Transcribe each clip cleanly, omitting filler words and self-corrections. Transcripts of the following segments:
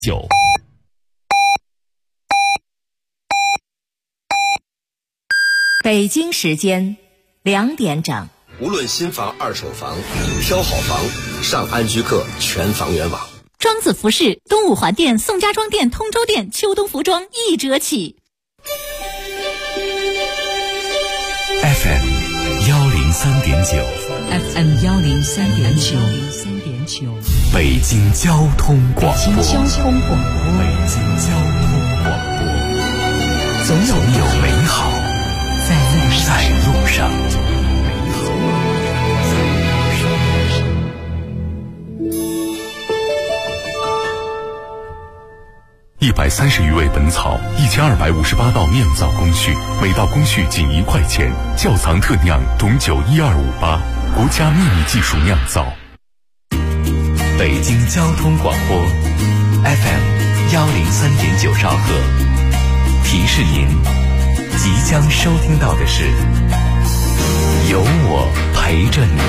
9。 北京时间2点整。 无论新房、二手房，挑好房，上安居客全房源网。 庄子服饰、东五环店、宋家庄店、通州店秋冬服装1折起。 FM 103.9 FM 103.9 北京交通广播。 北京交通广播，总有美好在路上。 130余味本草，1258道酿造工序，每道工序仅1块钱。窖藏特酿董酒12588，国家秘密技术酿造。 北京交通广播 FM 103.9兆赫，提示您即将收听到的是有我陪着你。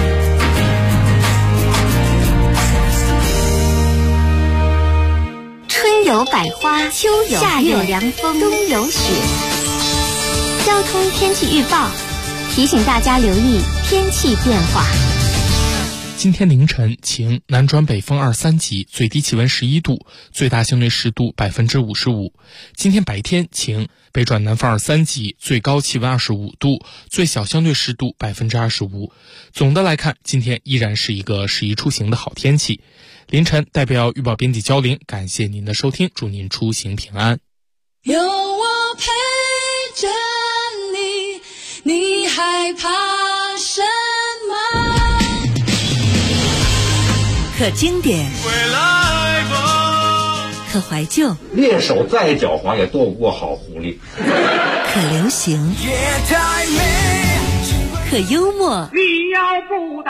春有百花，秋有夏有凉风，冬有雪。交通天气预报提醒大家留意天气变化。 今天凌晨晴，南转北风2、3级，最低气温11度，最大相对湿度55%。今天白天晴，北转南风2、3级，最高气温25度，最小相对湿度25%。总的来看，今天依然是一个适宜出行的好天气。凌晨代表预报编辑焦玲，感谢您的收听，祝您出行平安。 有我陪着你，你害怕什么？ 可经典，可怀旧， 猎手再狡猾也斗不过好狐狸。 可流行，可幽默。 你要不打，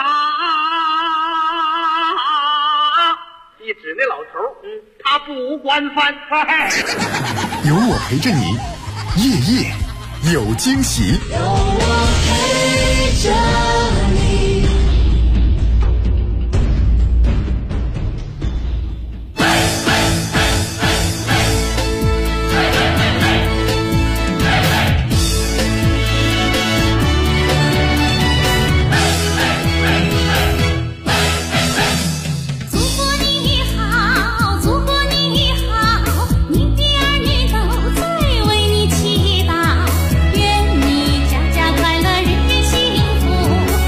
你指那老头，他不惯犯。 有我陪着你，夜夜有惊喜。 有我陪着你。 愿你家家快乐，日日幸福。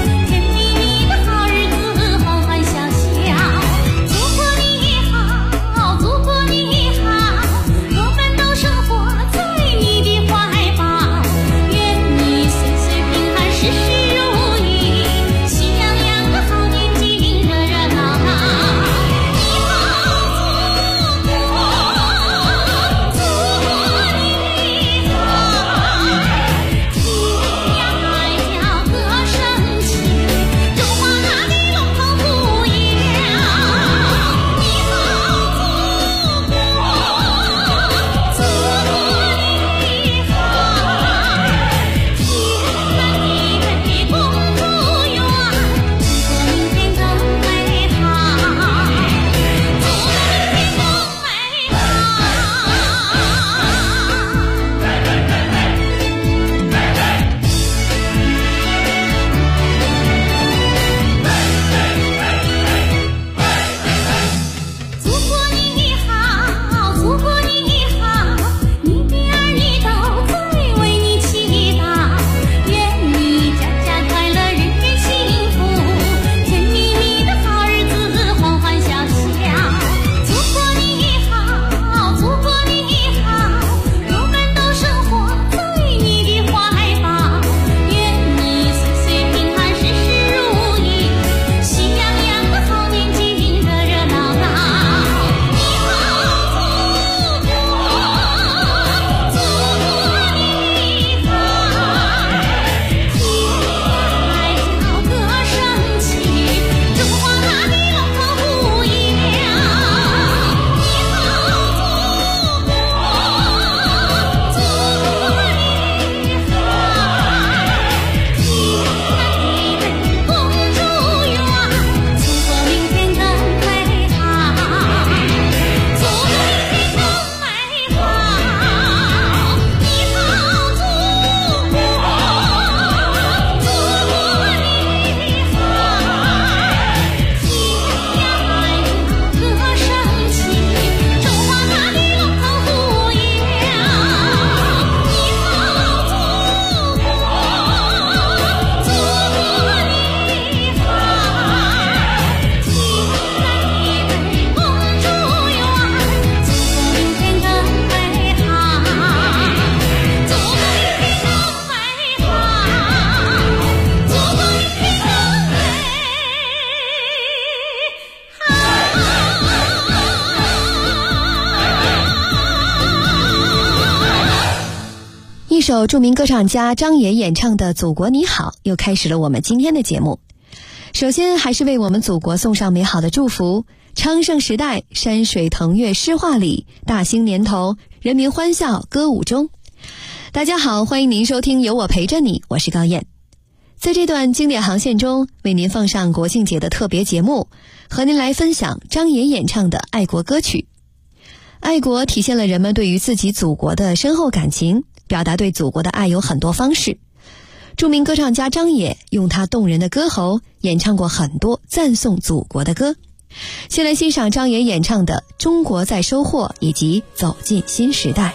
首著名歌唱家张也演唱的《祖国你好》又开始了我们今天的节目。首先还是为我们祖国送上美好的祝福，昌盛时代，山水腾跃诗画里，大兴年头，人民欢笑歌舞中。大家好，欢迎您收听有我陪着你，我是高燕。在这段经典航线中，为您放上国庆节的特别节目，和您来分享张也演唱的爱国歌曲。爱国体现了人们对于自己祖国的深厚感情，表达对祖国的爱有很多方式。著名歌唱家张也用他动人的歌喉演唱过很多赞颂祖国的歌。先来欣赏张也演唱的《中国在收获》以及《走进新时代》。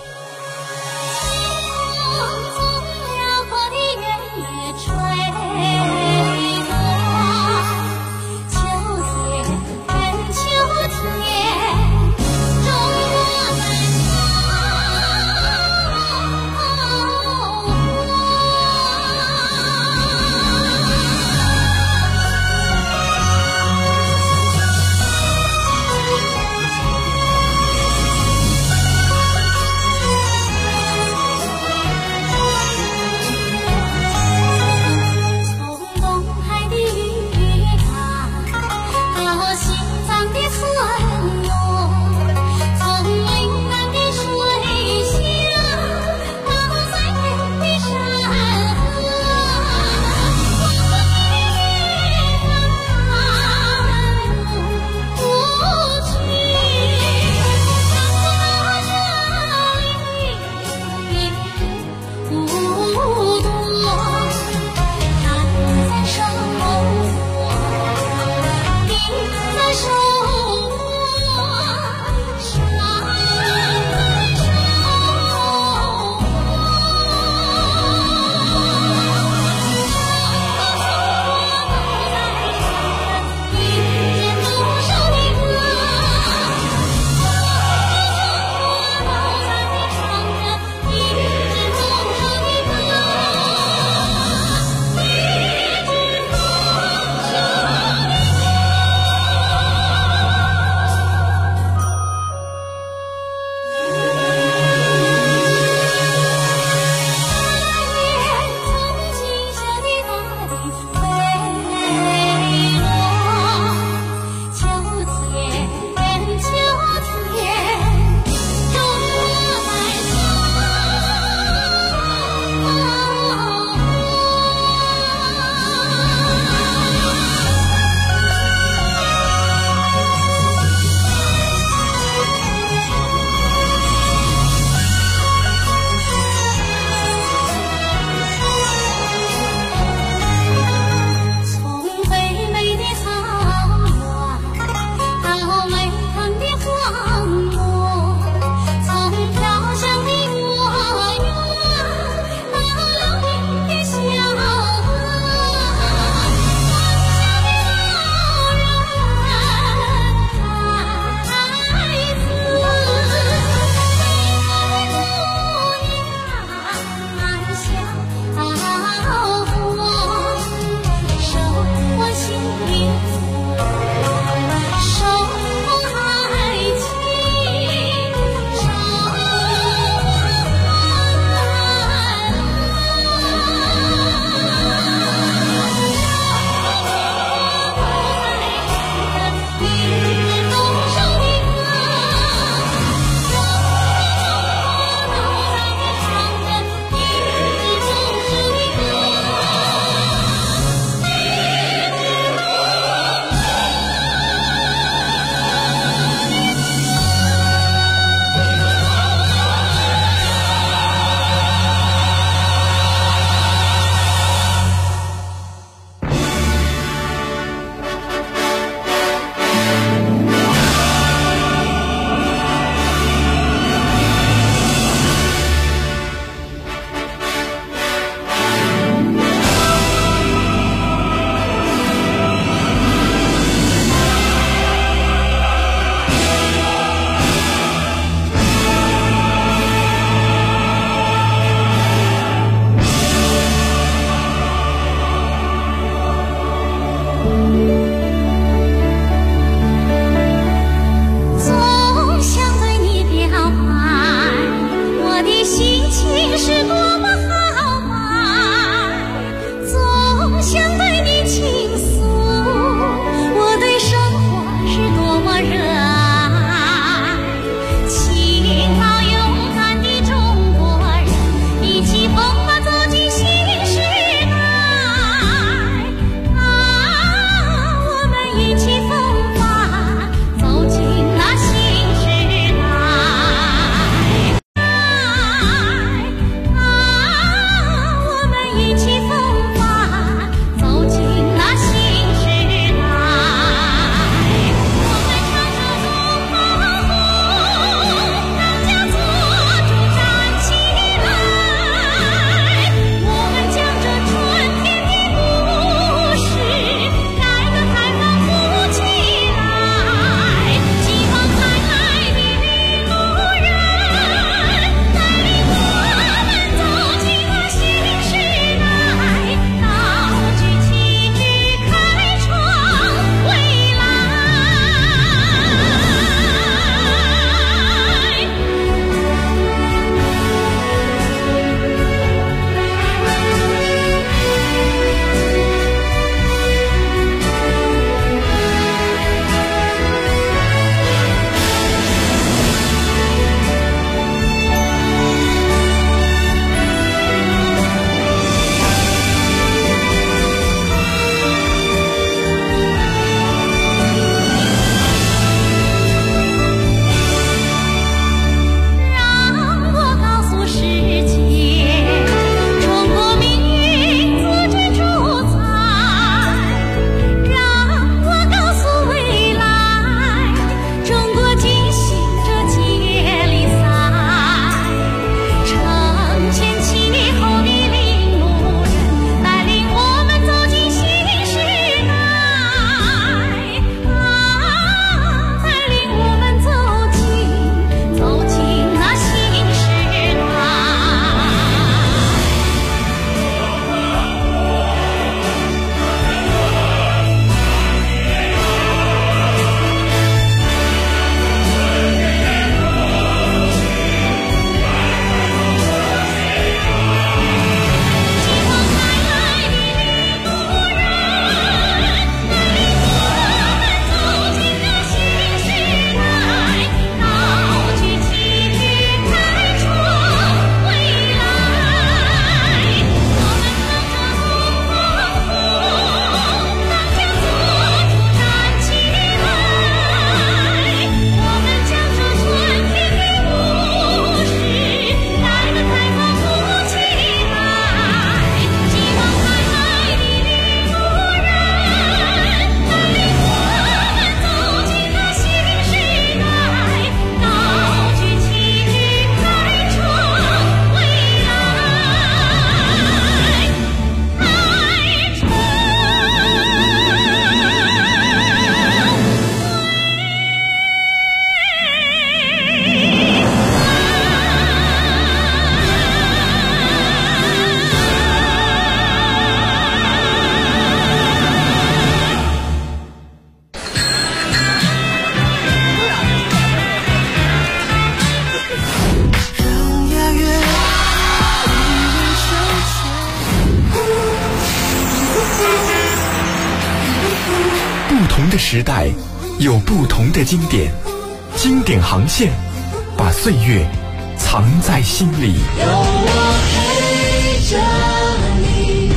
时代有不同的经典，经典航线把岁月藏在心里。 有我陪着你。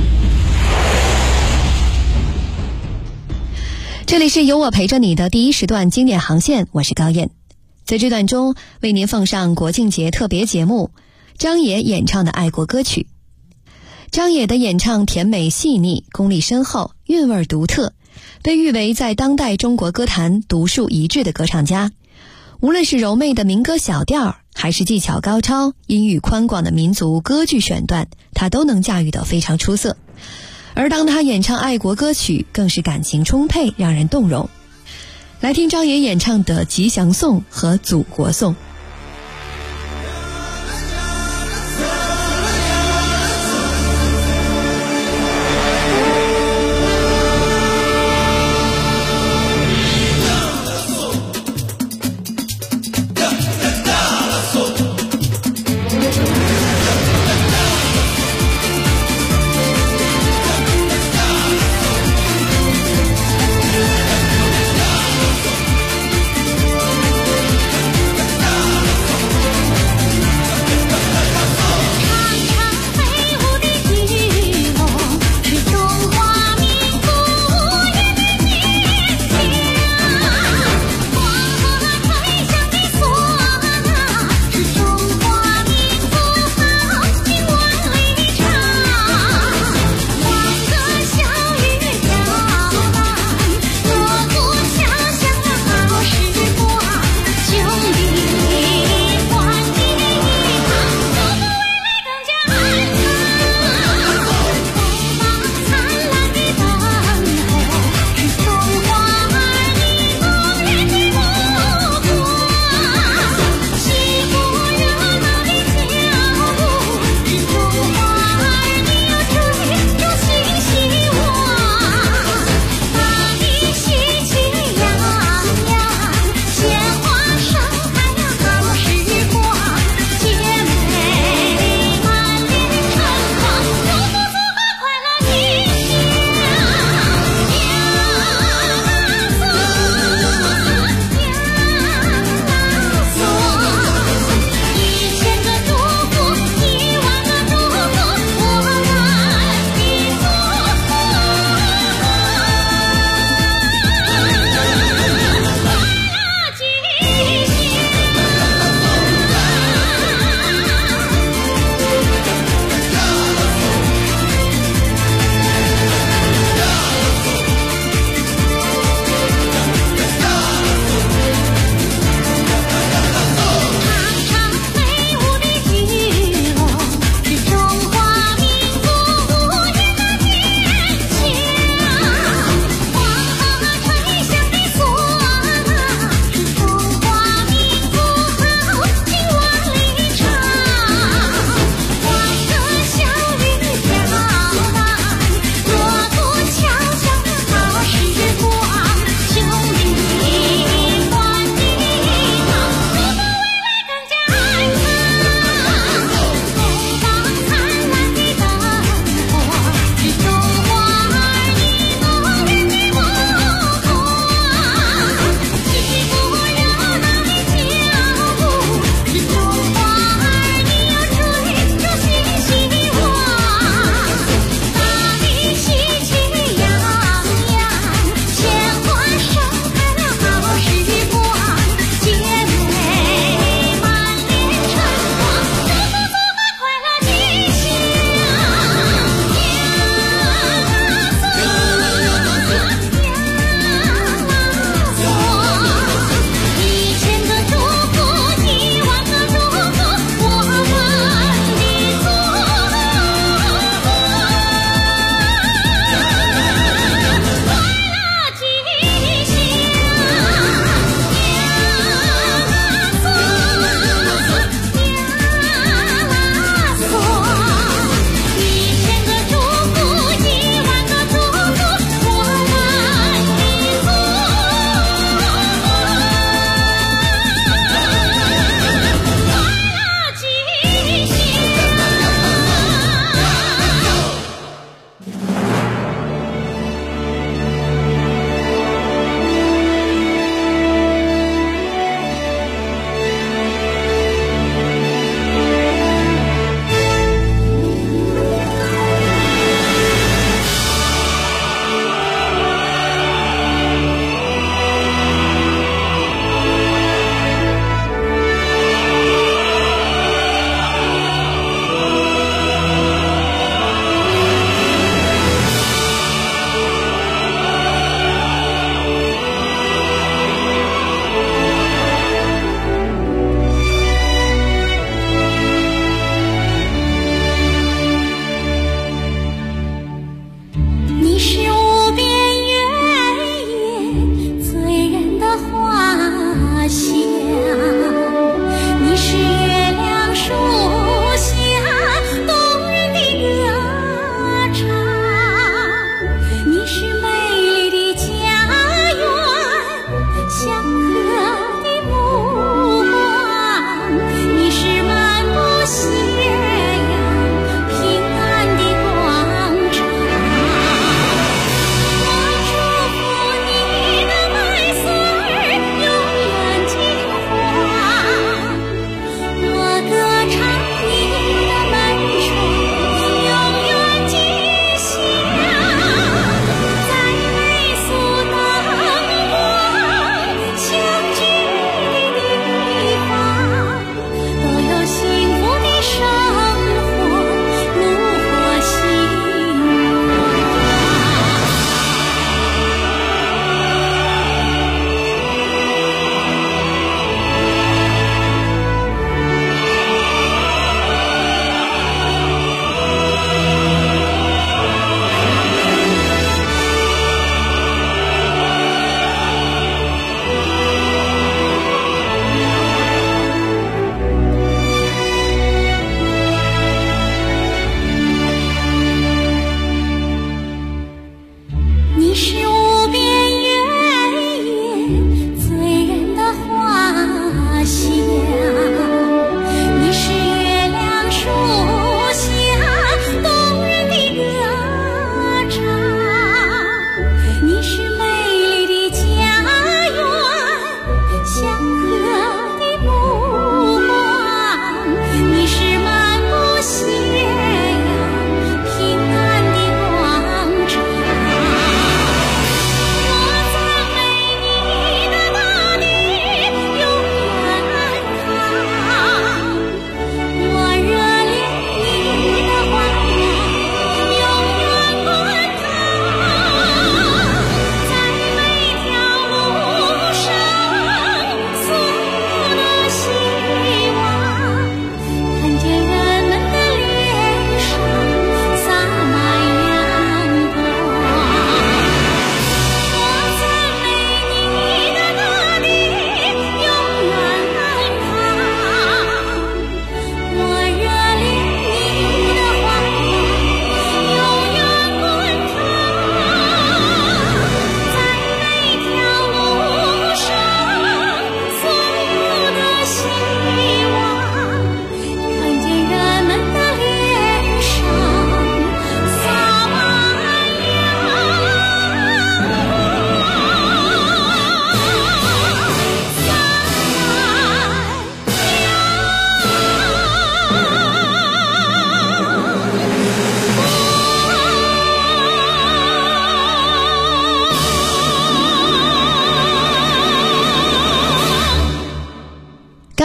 这里是有我陪着你的第一时段经典航线，我是高燕。在这段中为您奉上国庆节特别节目，张也演唱的爱国歌曲。张也的演唱甜美细腻，功力深厚，韵味独特，被誉为在当代中国歌坛独树一帜的歌唱家。无论是柔媚的民歌小调，还是技巧高超、音域宽广的民族歌剧选段，他都能驾驭得非常出色。而当他演唱爱国歌曲，更是感情充沛，让人动容。来听张也演唱的《吉祥颂》和《祖国颂》。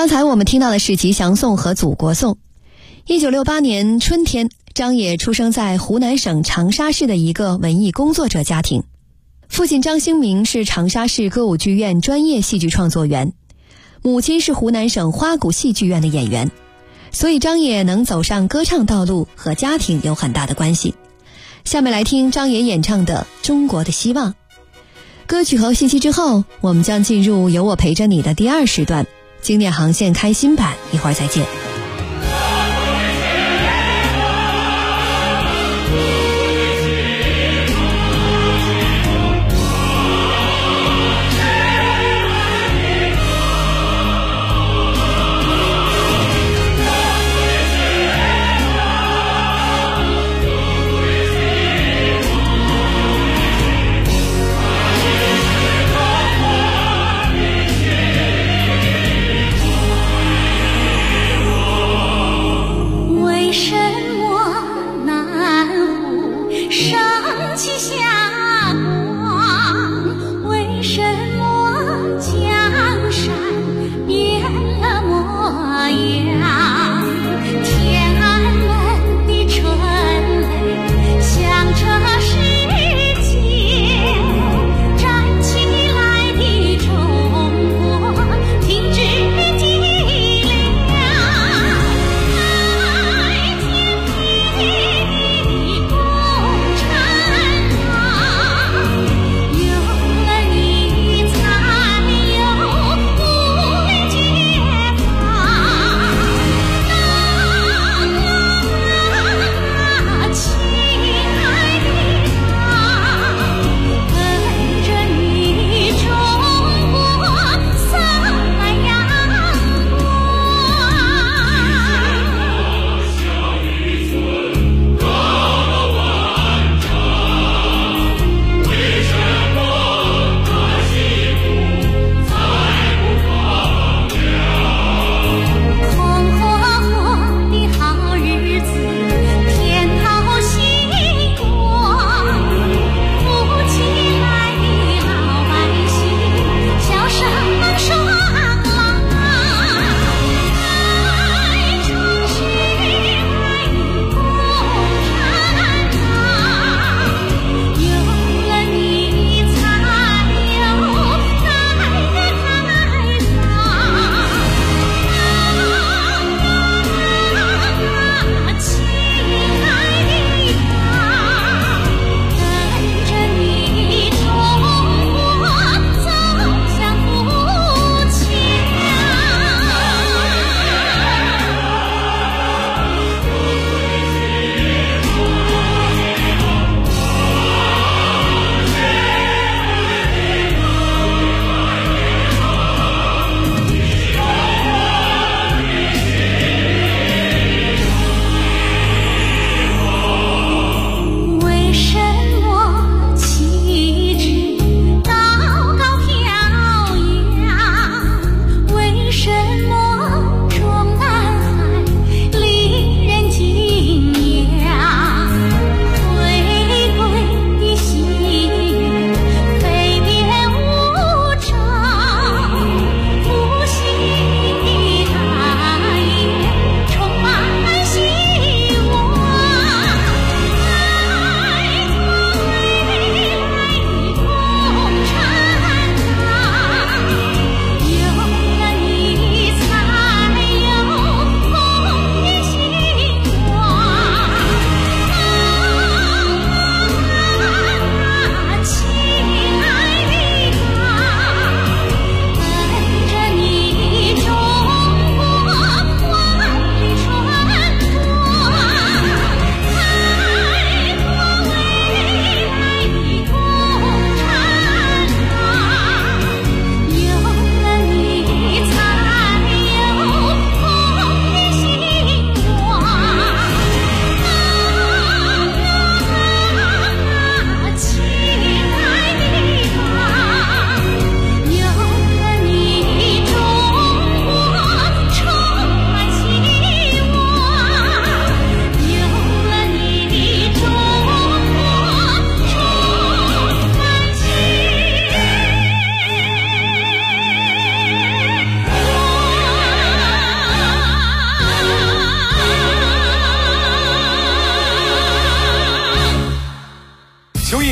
刚才我们听到的是吉祥颂和祖国颂。1968年春天，张也出生在湖南省长沙市的一个文艺工作者家庭。父亲张兴明是长沙市歌舞剧院专业戏剧创作员，母亲是湖南省花鼓戏剧院的演员，所以张也能走上歌唱道路和家庭有很大的关系。下面来听张也演唱的《中国的希望》。歌曲和信息之后，我们将进入有我陪着你的第2时段，经典航线开新版，一会儿再见。 我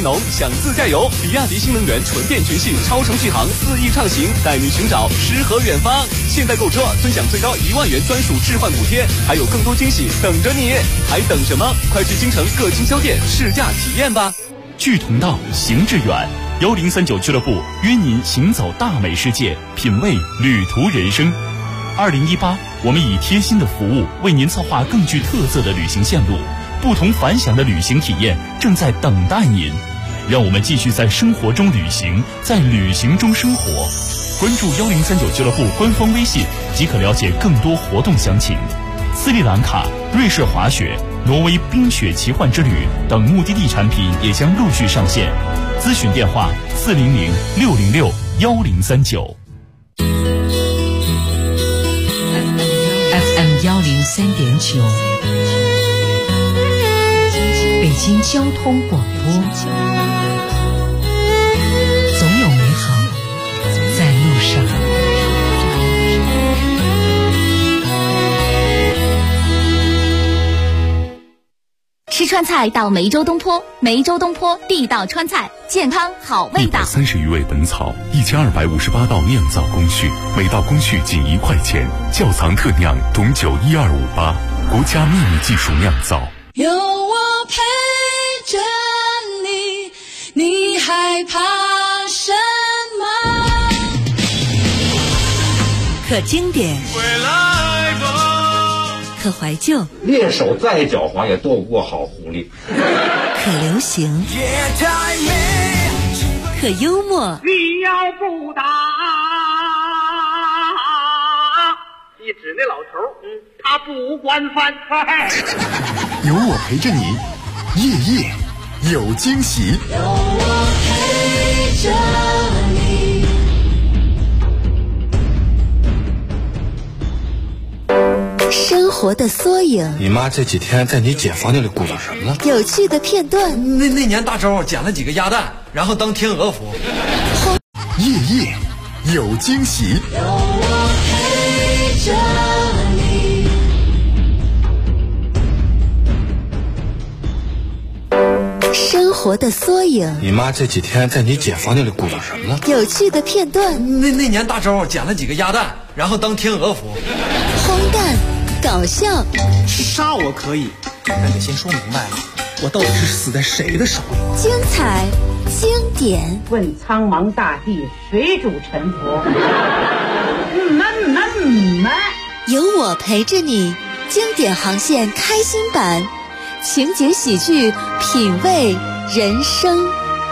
浓，想自驾游，比亚迪新能源纯电群系超程续航4翼畅行，带你寻找诗和远方。现在购车尊享最高1万元专属置换补贴，还有更多惊喜等着你，还等什么？快去京城各经销店试驾体验吧。 志同道，行致远。1039俱乐部约您行走大美世界，品味旅途人生。2018，我们以贴心的服务为您策划更具特色的旅行线路，不同凡响的旅行体验正在等待您。让我们继续在生活中旅行，在旅行中生活。关注1039俱乐部官方微信即可了解更多活动详情。斯里兰卡、瑞士滑雪、挪威冰雪奇幻之旅等目的地产品也将陆续上线。咨询电话400-606-1039。 FM 103.9，北京交通广播，总有美好在路上。 吃川菜到梅州东坡，梅州东坡地道川菜，健康好味道。 130余味本草，1258道酿造工序，每道工序仅1块钱，窖藏特酿董酒12588，国家秘密技术酿造。 有我陪着你，你害怕什么？ 可经典，可怀旧， 猎手再狡猾也斗不过好狐狸。 可流行，可幽默。 你要不打，一指那老头，他不惯犯。 有我陪着你，夜夜有惊喜。 有我陪着你。 生活的缩影， 你妈这几天在你姐房间里鼓捣什么呢？ 有趣的片段。 那年大周捡了几个鸭蛋，然后当天鹅服。 夜夜有惊喜。 有我陪着你。生活的缩影， 你妈这几天在你姐房间里鼓捣什么呢？ 有趣的片段。 那年大周捡了几个鸭蛋，然后当天鹅服。 荒诞搞笑， 杀我可以，但得先说明白了，我到底是死在谁的手里。 精彩经典， 问苍茫大地，谁主沉浮？ 有我陪着你，经典航线开心版，情节喜剧，品味人生。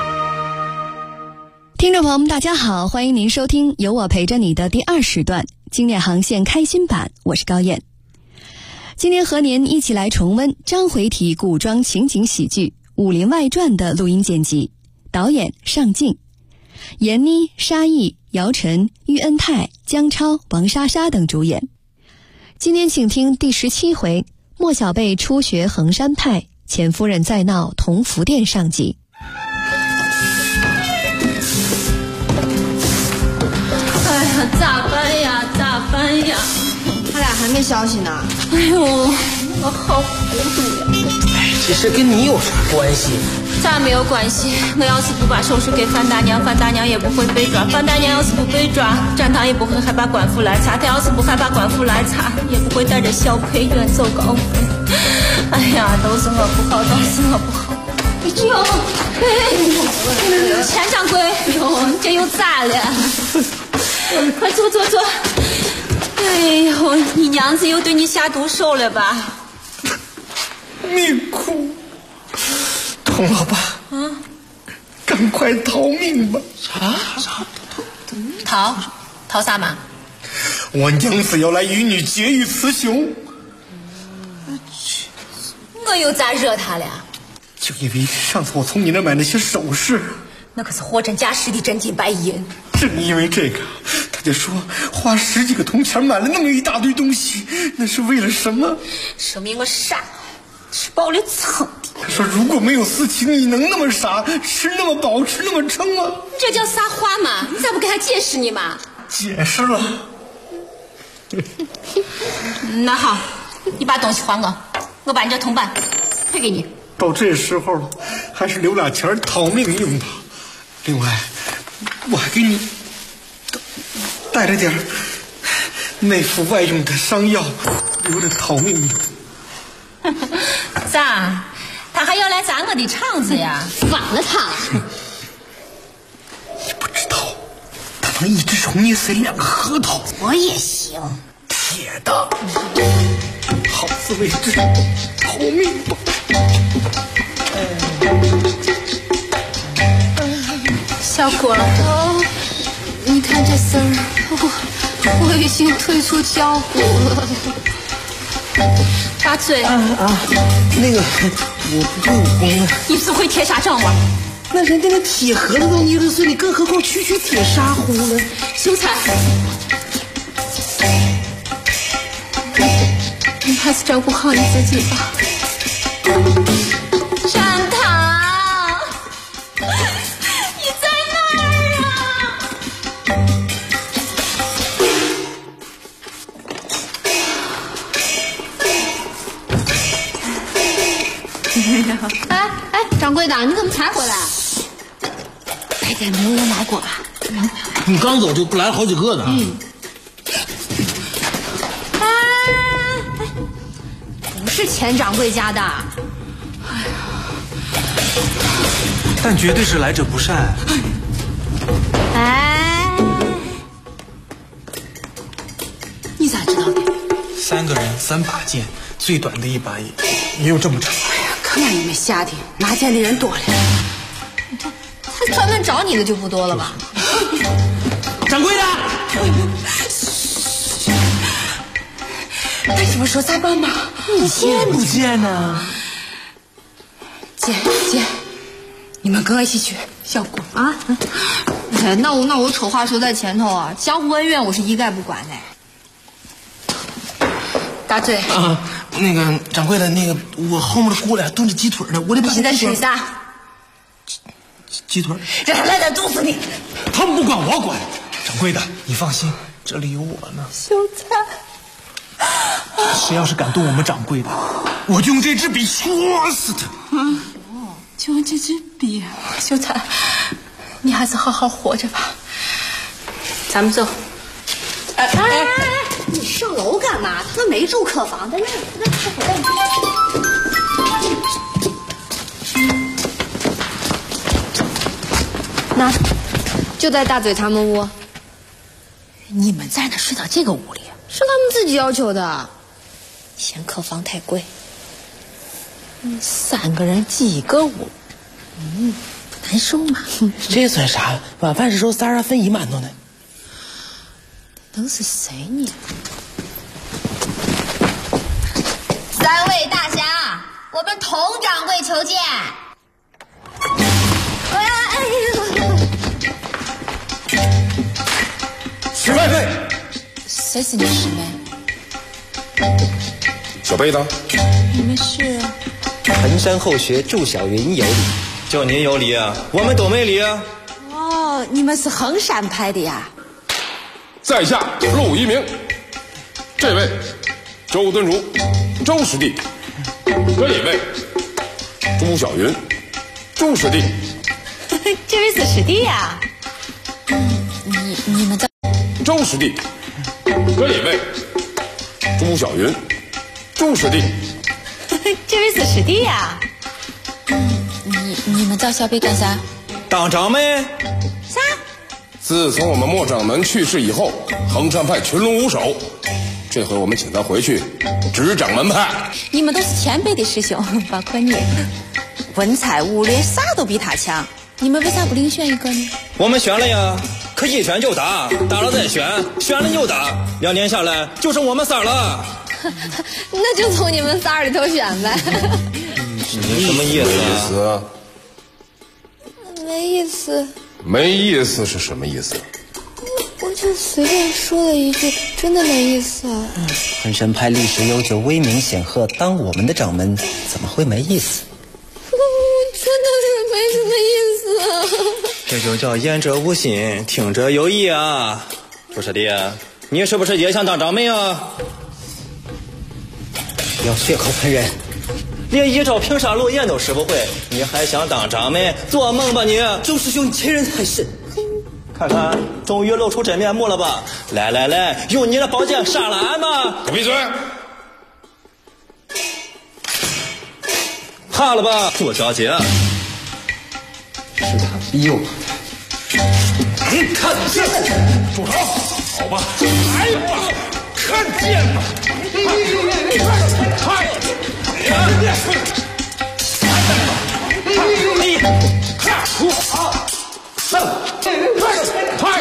听众朋友们大家好，欢迎您收听有我陪着你的第2时段经典航线开心版，我是高燕。今天和您一起来重温章回体古装情景喜剧《武林外传》的录音剪辑，导演尚敬，闫妮、沙溢、姚晨、喻恩泰、姜超、王莎莎等主演。今天请听第17回莫小贝初学衡山派，钱夫人再闹同福殿上集。 哎呀，咋办呀？咋办呀？ 他俩还没消息呢。 哎呦，我好糊涂呀！ 这事跟你有啥关系？ 咋没有关系？我要是不把手术给范大娘，范大娘也不会被抓；范大娘要是不被抓，展堂也不会害怕官府来查；他要是不害怕官府来查，也不会带着小裴远走高飞。哎呀，都是我不好，都是我不好。哎呦，钱掌柜，哟，这又咋了？快坐坐坐。哎呦，你娘子又对你下毒手了吧？ 你哭，童老爸，赶快逃命吧！ 逃啥嘛？ 我娘子要来与你决一雌雄。 我又咋惹他了？ 就因为上次我从你那买那些首饰， 那可是货真价实的真金白银。 正因为这个，他就说花10几个铜钱买了那么一大堆东西，那是为了什么？ 说明我傻，吃饱了撑的。 他说如果没有私情，你能那么傻，吃那么饱，吃那么撑吗？ 这叫撒花嘛？你咋不给他解释你嘛？ 解释了。 那好，你把东西还我，我把你这铜板退给你。 到这时候了， 还是留俩钱讨命用吧。另外，我还给你带着点内服外用的伤药，留着讨命用。 咋？他还要来砸我的场子呀？ 反了他！ 你不知道，他能一只手捏碎2个核桃。 我也行。 铁的，好自为之，讨命吧。 小果， 你看这事儿，我已经退出江湖了。 大嘴那个我不会武功啊。 你只会铁砂掌吗？ 那人家那铁盒子都捏得碎，你更何况区铁砂壶呢？ 秀才，你还是照顾好你自己吧。山堂，你在哪儿啊？ 哎，掌柜的，你怎么才回来？ 白天没有人来过吧？ 你刚走就来了好几个呢。 不是钱掌柜家的。 但绝对是来者不善。 哎， 你咋知道的 ？3个人3把剑，最短的一把也有这么长。 哎呀，看来你们下的拿剑的人多了。 他专门找你的就不多了吧？ 掌柜的， 那你们说咋办嘛？ 你见不见呢？ 见，你们跟我一起去。小果啊， 那我丑话说在前头啊，江湖恩怨我是一概不管的。 大嘴啊，那个掌柜的，那个我后面的锅里炖着鸡腿呢，我得把。 你在吃啥？ 鸡腿。 让他来点毒死你！ 他们不管我管。掌柜的，你放心，这里有我呢。 秀才， 谁要是敢动我们掌柜的，我就用这支笔戳死他。 就用这支笔，秀才，你还是好好活着吧。咱们走。 哎，你上楼干嘛？他都没住客房，在那会带那就在大嘴他们屋。 你们在那睡到这个屋里？ 是他们自己要求的， 嫌客房太贵。3个人挤一个屋，不难受吗？ 这算啥？晚饭的时候仨人分1馒头呢。 能是谁呢 ？3位大侠，我们佟掌柜求见。 许外费。 谁是你师妹？ 小贝子。 你们是？ 衡山后学祝小云有礼，就您有礼啊，我们都没礼啊。 哦，你们是衡山派的呀？ 在下陆一鸣，这位周敦儒，周师弟，这一位朱小云，朱师弟。 这位是师弟呀？你们的周师弟，这一位朱小云，朱师弟。 这位是师弟呀？你们找小贝干啥？ 当掌门。 啥？ 自从我们莫掌门去世以后，衡山派群龙无首，这回我们请他回去执掌门派。 你们都是前辈的师兄，包括你，文采武略啥都比他强，你们为啥不另选一个呢？ 我们选了呀，可一选就打，打了再选，选了又打，2年下来就剩我们仨了。 那就从你们仨里头选呗。 你什么意思啊？ 没意思。 没意思是什么意思？ 我就随便说了一句，真的没意思啊。 衡山派历史悠久，威名显赫，当我们的掌门怎么会没意思？ 真的是没什么意思啊。 这就叫言者无心，听者有意啊。朱师弟，你是不是也想当掌门啊？不要血口喷人， 连一招平沙落雁都使不会，你还想当掌门？做梦吧你！ 周师兄欺人太甚。 看看，终于露出真面目了吧？来来来，用你的宝剑杀了俺吧！ 闭嘴！ 怕了吧，左小姐？ 是他逼我的。 你看见？住手！好吧，来吧，看见吧！快！你看出好！快！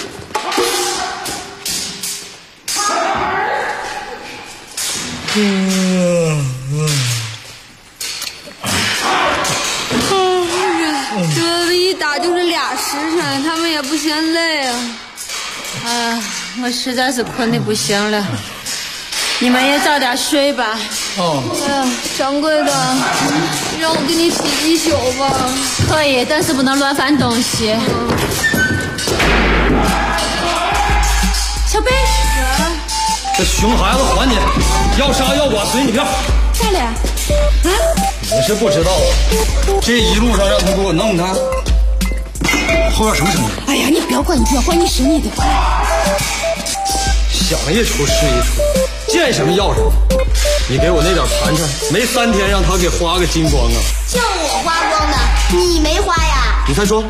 这一打就是2时辰，他们也不嫌累啊。 哎呀，我实在是困得不行了，你们也早点睡吧。 哦。哎呀，掌柜的，让我给你洗一宿吧。 可以，但是不能乱翻东西。小贝， 这熊孩子还你，要杀要剐随你便。 咋了？ 你是不知道，这一路上让他给我弄他，后边什么声音？ 哎呀，你不要管，你不要管，你是你的。 想一出是一出，见什么要什么。你给我那点盘缠，没3天让他给花个精光啊！ 就我花光的，你没花呀？ 你再说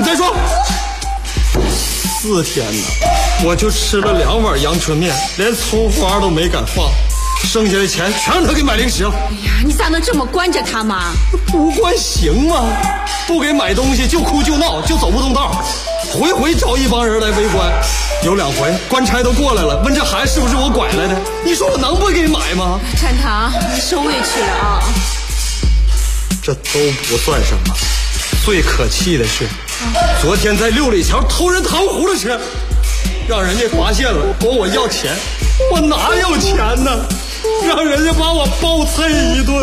！4天呢，我就吃了2碗阳春面，连葱花都没敢放，剩下的钱全让他给买零食了。 哎呀，你咋能这么惯着他嘛？ 不惯行吗？不给买东西就哭就闹，就走不动道，回回找一帮人来围观。有2回官差都过来了，问这孩子是不是我拐来的，你说我能不给买吗？ 展堂，你受委屈了啊！ 这都不算什么，最可气的是，昨天在6里桥偷人糖葫芦吃，让人家发现了，管我要钱，我哪有钱呢？让人家把我暴啐一顿。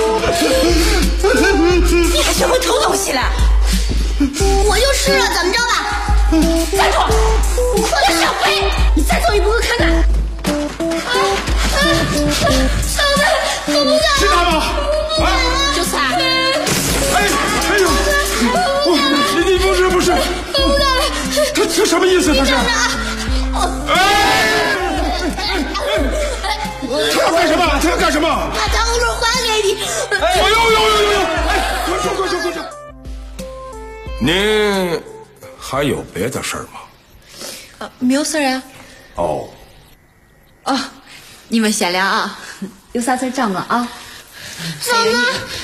你还学会偷东西了？ 我就吃了，怎么着吧？ 站住！小飞，你再走一步，我看看。小飞，我不敢。 是他吗？ 就是他。 哎呦，你不是，这什么意思？这是？他要干什么？他要干什么？ 把糖葫芦还给你。 哎呦！快说！您还有别的事儿吗？ 没有事啊。 哦， 你们先聊啊，有啥事找我啊。 嫂子，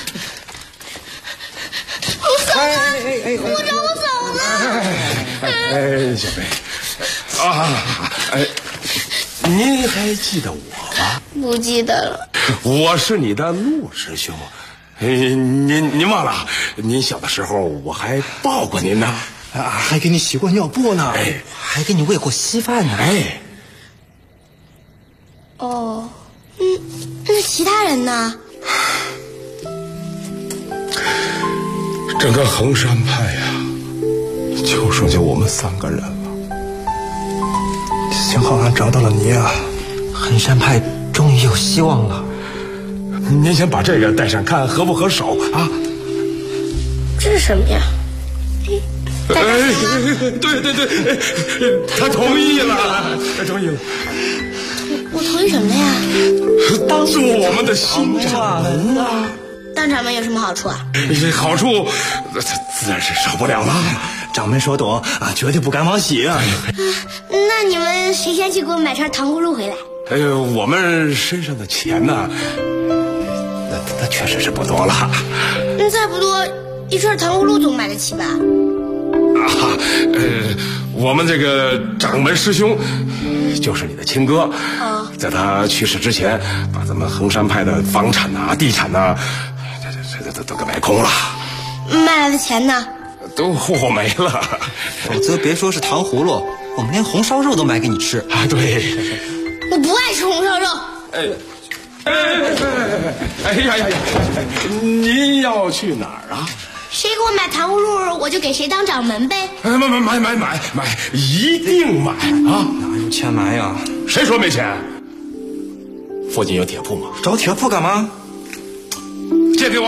我找我嫂子。 小贝，您还记得我吗？ 不记得了。 我是你的陆师兄。您忘了？您小的时候我还抱过您呢， 还给你洗过尿布呢，还给你喂过稀饭呢。 哦，那其他人呢？ 整个衡山派呀，就剩下我们3个人了。 幸好俺找到了你啊，衡山派终于有希望了。 您先把这个带上，看合不合手啊？ 这是什么呀？ 对，他同意了。 我同意什么呀？ 当做我们的新掌门啊！ 当掌门有什么好处啊？ 好处自然是少不了了。 掌门说躲啊，绝对不敢忘喜啊！ 那你们谁先去给我买串糖葫芦回来？ 我们身上的钱呢？那确实是不多了。 再不多，1串糖葫芦总买得起吧？ 我们这个掌门师兄就是你的亲哥，在他去世之前，把咱们衡山派的房产呐、地产呐，这都给卖空了。 卖来的钱呢？ 都货没了。 否则别说是糖葫芦，我们连红烧肉都买给你吃啊！对， 我不爱吃红烧肉。 哎呀！您要去哪儿啊？ 谁给我买糖葫芦，我就给谁当掌门呗。 买，一定买啊！ 哪有钱买呀？ 谁说没钱？附近有铁铺吗？ 找铁铺干嘛？ 剑给我。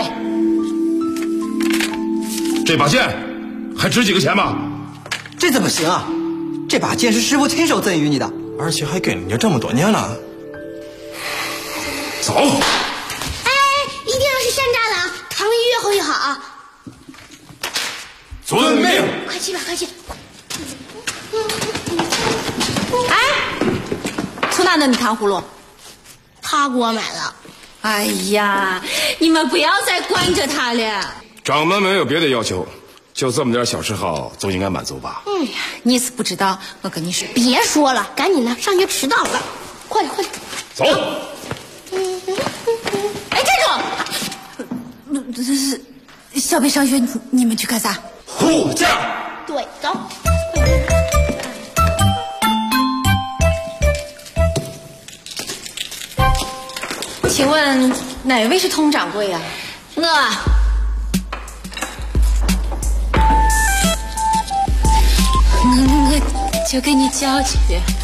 这把剑还值几个钱吗？ 这怎么行啊？这把剑是师傅亲手赠予你的，而且还给了你这么多年了。 走。 哎，一定要是山楂的，糖衣越厚越好啊！ 遵命。 快去吧，快去。 哎，从哪弄的糖葫芦？ 他给我买的。 哎呀，你们不要再惯着他了。 掌门没有别的要求，就这么点小嗜好，总应该满足吧？ 哎呀，你是不知道，我跟你说， 别说了，赶紧的，上学迟到了，快点，快点。 走。 哎，站住！这是小北上学，你们去干啥？ 护驾。 对，走。 请问哪位是佟掌柜呀？ 我就给你叫去。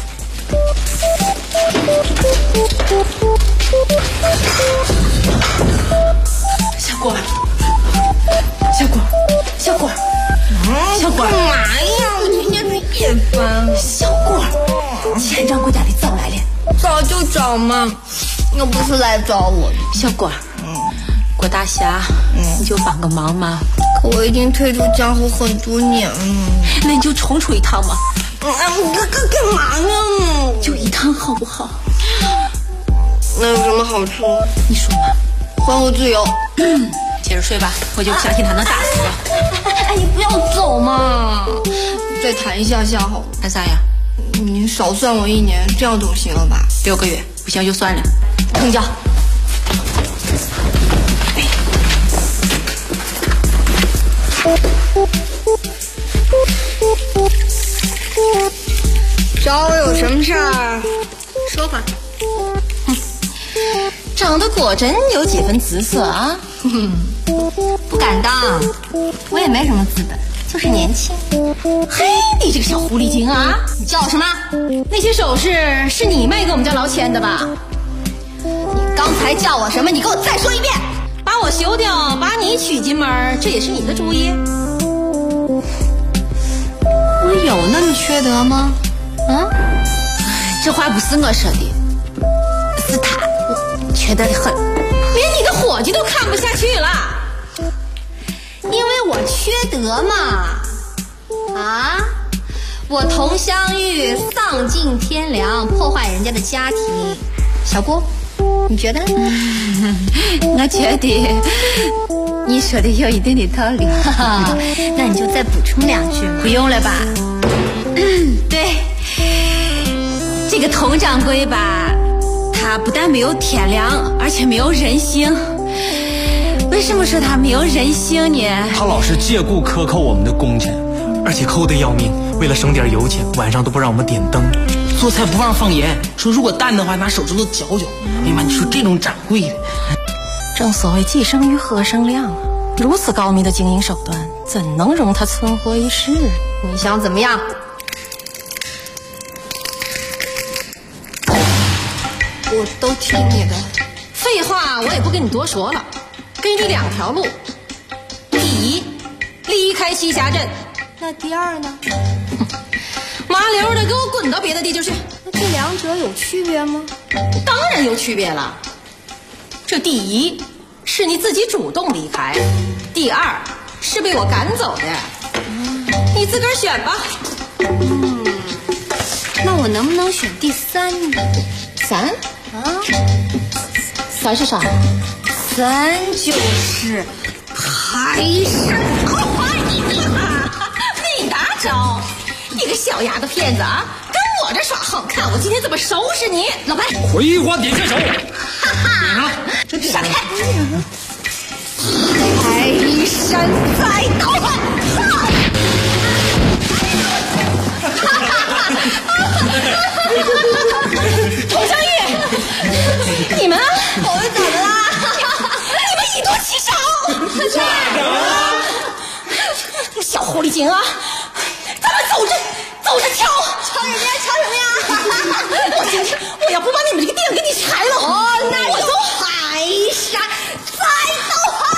小果，小果，小果，小果， 干嘛呀？我今天也烦。 小果，钱掌柜家里早来了。 早就找嘛，又不是来找我的。 小果，郭大侠，你就帮个忙嘛。 可我已经退出江湖很多年了。 那你就冲出一趟嘛。 干嘛呢？ 就一趟好不好？ 那有什么好处？ 你说嘛。 还我自由。 接着睡吧，我就不相信他能打死我。 哎，你不要走嘛，再谈一下下好了。 谈啥呀？ 你少算我1年，这样总行了吧 ？6个月，不行就算了。 成交。找我有什么事儿？说吧。 长得果真有几分姿色啊！ 不敢当，我也没什么资本，就是年轻。 嘿，你这个小狐狸精啊！ 你叫我什么？ 那些首饰是你卖给我们家老千的吧？ 你刚才叫我什么？你给我再说一遍。 把我休掉，把你娶进门，这也是你的主意？ 我有那么缺德吗？ 啊？这话不是我说的，是他缺德的很，连你的伙计都看不下去了。 因为我缺德嘛。啊？我佟湘玉丧尽天良，破坏人家的家庭。小郭，你觉得？ 我觉得你说的有一定的道理。 那你就再补充2句嘛。 不用了吧？对，这个佟掌柜吧，他不但没有天良，而且没有人性。为什么说他没有人性呢？ 他老是借故克扣我们的工钱，而且抠得要命。为了省点油钱，晚上都不让我们点灯，做菜不让放盐，说如果淡的话拿手指头搅搅。哎呀妈，你说这种掌柜的， 正所谓既生瑜何生亮啊！如此高明的经营手段，怎能容他存活一世？ 你想怎么样？我都听你的。 废话，我也不跟你多说了。给你2条路：第一，离开栖霞镇； 那第2呢？ 麻溜的给我滚到别的地界去。 那这2者有区别吗？ 当然有区别了。这第一是你自己主动离开，第2是被我赶走的。你自个儿选吧。 那我能不能选第3呢 ？3？3是啥 ？3就是排山倒海。 没大招，你个小丫头片子啊，跟我这耍好看，我今天怎么收拾你？老白， 葵花点穴手。 哈哈， 这闪开！ 排山再倒海。 佟湘玉，你们啊， 我们怎么啦？ 你们以多欺少！小狐狸精啊，咱们走着瞧！ 瞧什么呀？瞧什么呀？ 我今天我要不把你们这个店给你拆了！ 哦，那就排山再倒海。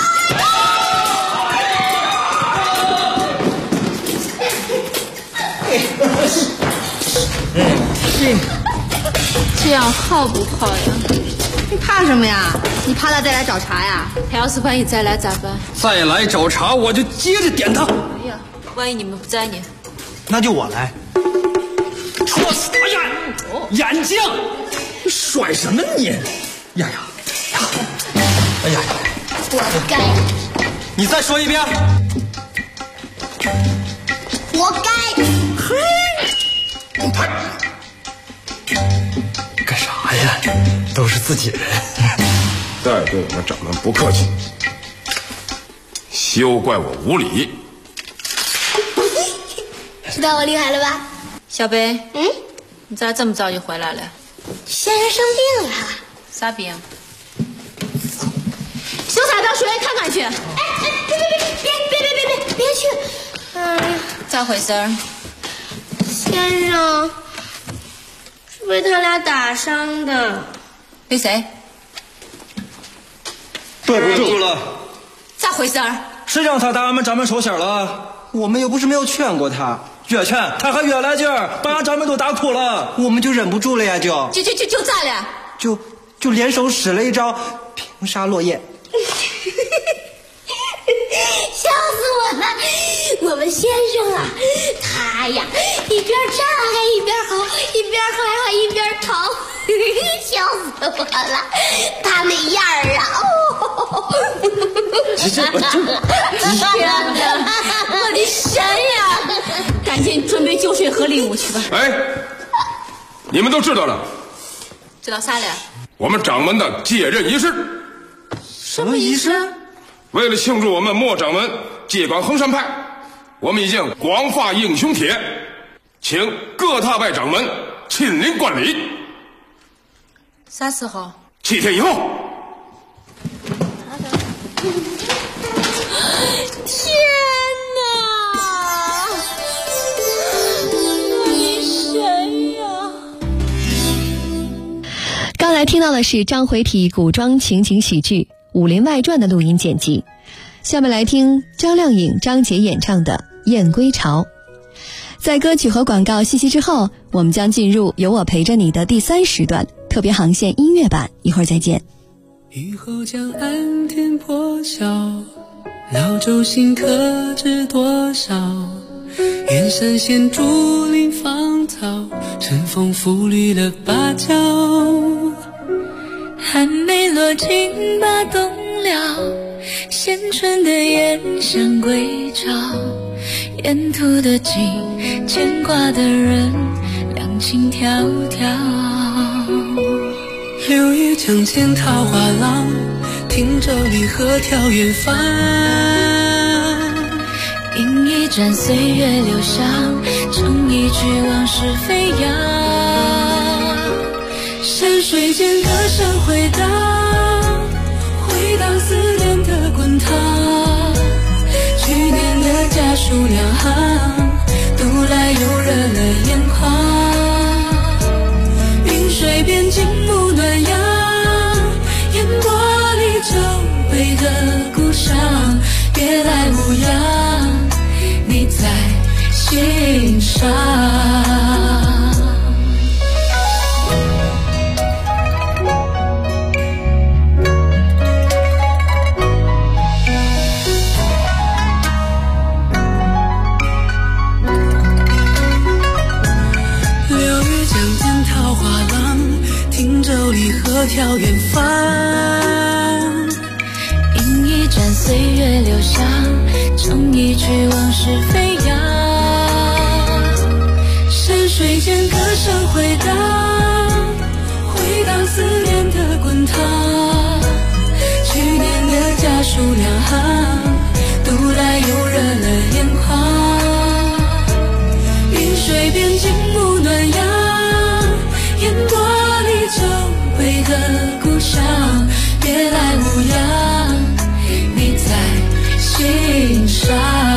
这样好不好呀？ 你怕什么呀？你怕他再来找茬呀？ 他要是万一再来咋办？ 再来找茬，我就接着点他。 哎呀，万一你们不在呢？ 那就我来。戳死他呀！眼睛，你甩什么你？呀！哎呀！ 活该！ 你再说一遍。 活该！ 嘿，干啥呀？都是自己人。 再对我们掌门不客气，休怪我无礼。 知道我厉害了吧？ 小北，你咋这么早就回来了？ 先生生病了。 啥病？秀才到学院看看去。 别去！ 咋回事？ 先生是被他俩打伤的。 被谁？ 对不住了。 咋回事？ 是让他打俺们掌门手心了。我们又不是没有劝过他，越劝他还越来劲儿，把俺掌门都打哭了。我们就忍不住了呀，就咋了？ 就联手使了一招平沙落雁。 笑死我了！我们先生啊，他呀一边站还一边嚎，一边还一边逃，笑死我了！他那样儿啊， 天哪，我的神呀！赶紧准备酒水和礼物去吧。 哎，你们都知道了？ 知道啥了？ 我们掌门的接任仪式。 什么仪式？ 为了庆祝我们莫掌门接管衡山派，我们已经广发英雄帖，请各大派掌门亲临观礼。 啥时候 ？7天以后。 天哪！我的神呀！ 刚才听到的是章回体古装情景喜剧《武林外传》的录音剪辑，下面来听张靓颖、张杰演唱的《燕归巢》。在歌曲和广告信息之后，我们将进入有我陪着你的第3时段特别航线音乐版，一会儿再见。 雨后江岸天破晓，老舟新客知多少？远山现竹林芳草，晨风拂绿了芭蕉。 寒梅落尽把冬了，衔春的燕想归巢。沿途的景，牵挂的人，两情迢迢。 柳叶江前桃花浪，汀州离合眺远方。 饮一盏岁月留香，唱一曲往事飞扬。 山水间歌声回荡，回荡思念的滚烫。去年的家书两行，读来又热了眼眶。云水边静沐暖阳，烟波里久违的故乡，别来无恙，你在心上。汀州离合眺远方， 饮一盏岁月留香，唱一曲往事飞扬。 山水间歌声回荡，回荡思念的滚烫。去年的家书两行，读来又热了眼眶。云水边静沐暖阳，烟波久违的故乡，别来无恙，你在心上。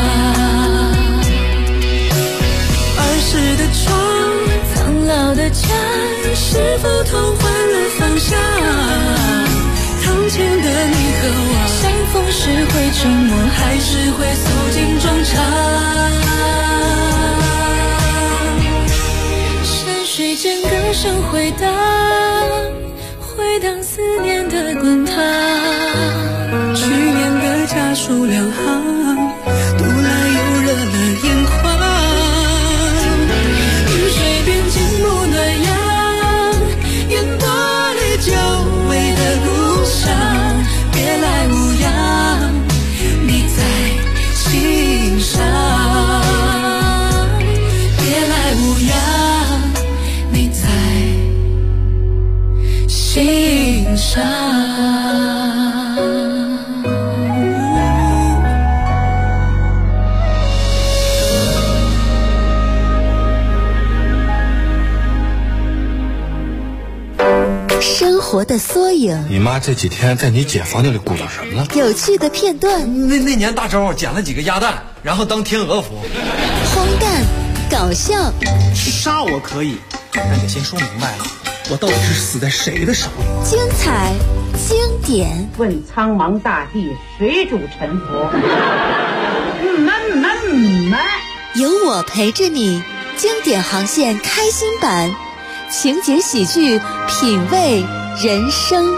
儿时的窗， 苍老的家， 是否同换了方向？堂前的你和我， 相逢时会沉默， 还是会诉尽衷肠？ 山水间歌声回荡。 回荡思念的滚烫。去年的家书2行，读来又热了眼眶。雨水变静木暖阳，烟波里久违的故乡，别来无恙，你在心上。别来无恙，你在心上。 生活的缩影， 你妈这几天在你姐房间里鼓捣什么呢？ 有趣的片段， 那年大周捡了几个鸭蛋，然后当天鹅服。 荒诞搞笑， 杀我可以，但得先说明白了，我到底是死在谁的手里。 精彩经典， 问苍茫大地，谁主沉浮？ 有我陪着你，经典航线开心版，情节喜剧，品味人生。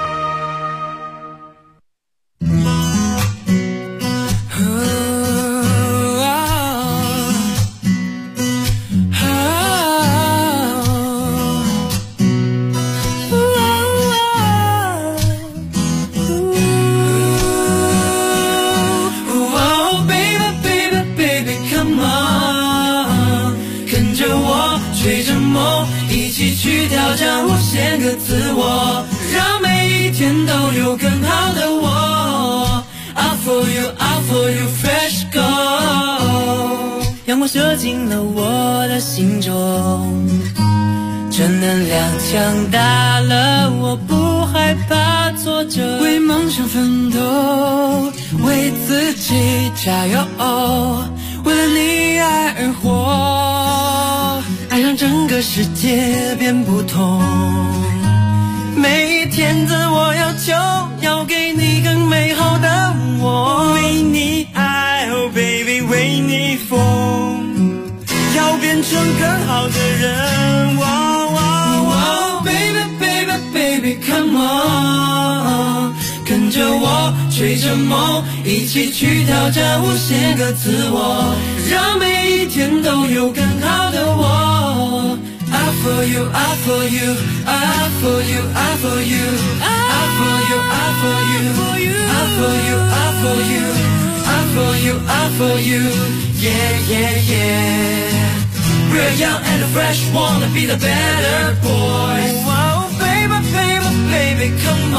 去挑战无限个自我，让每一天都有更好的我。I for you, I for you, fresh go。阳光射进了我的心中，正能量强大了，我不害怕挫折，为梦想奋斗，为自己加油，为了你爱而活。爱让整个世界变不同，每一天自我要求，要给你更美好的我。为你爱，Oh baby， 为你疯，要变成更好的人。Baby baby baby come on， 跟着我追着梦，一起去挑战无限个自我，让每一天都有更好的我。I for you, I for you, I for you, I for you, I for you, I for you, I for you, I for you, I for you, I for you, yeah, yeah, yeah. We're young and fresh, wanna be the better boys. Oh, baby, baby, baby, come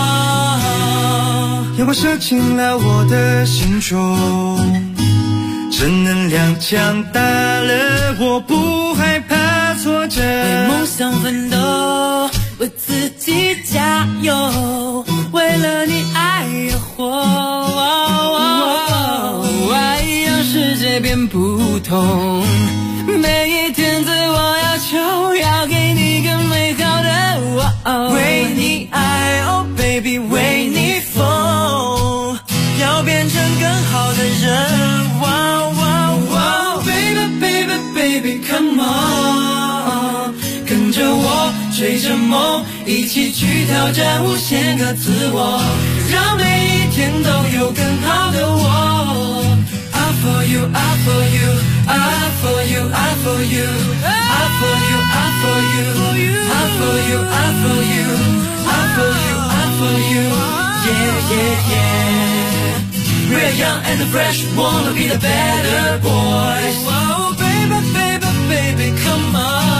on. 阳光射进了我的心中，正能量强大了，我不害怕挫折，为梦想奋斗，为自己加油，为了你爱而活。爱让世界变不同，每一天自我要求，要给你更美好的我。为你爱，Oh baby， 为你疯，要变成更好的人。Baby, come on， 跟着我追着梦，一起去挑战无限个自我，让每一天都有更好的我。I for you, I for you, I for you, I for you, I for you, I for you, I for you, I for you, I for you, I for you, yeah, yeah, yeah. We're young and fresh, wanna be the better boys. Whoa, baby, come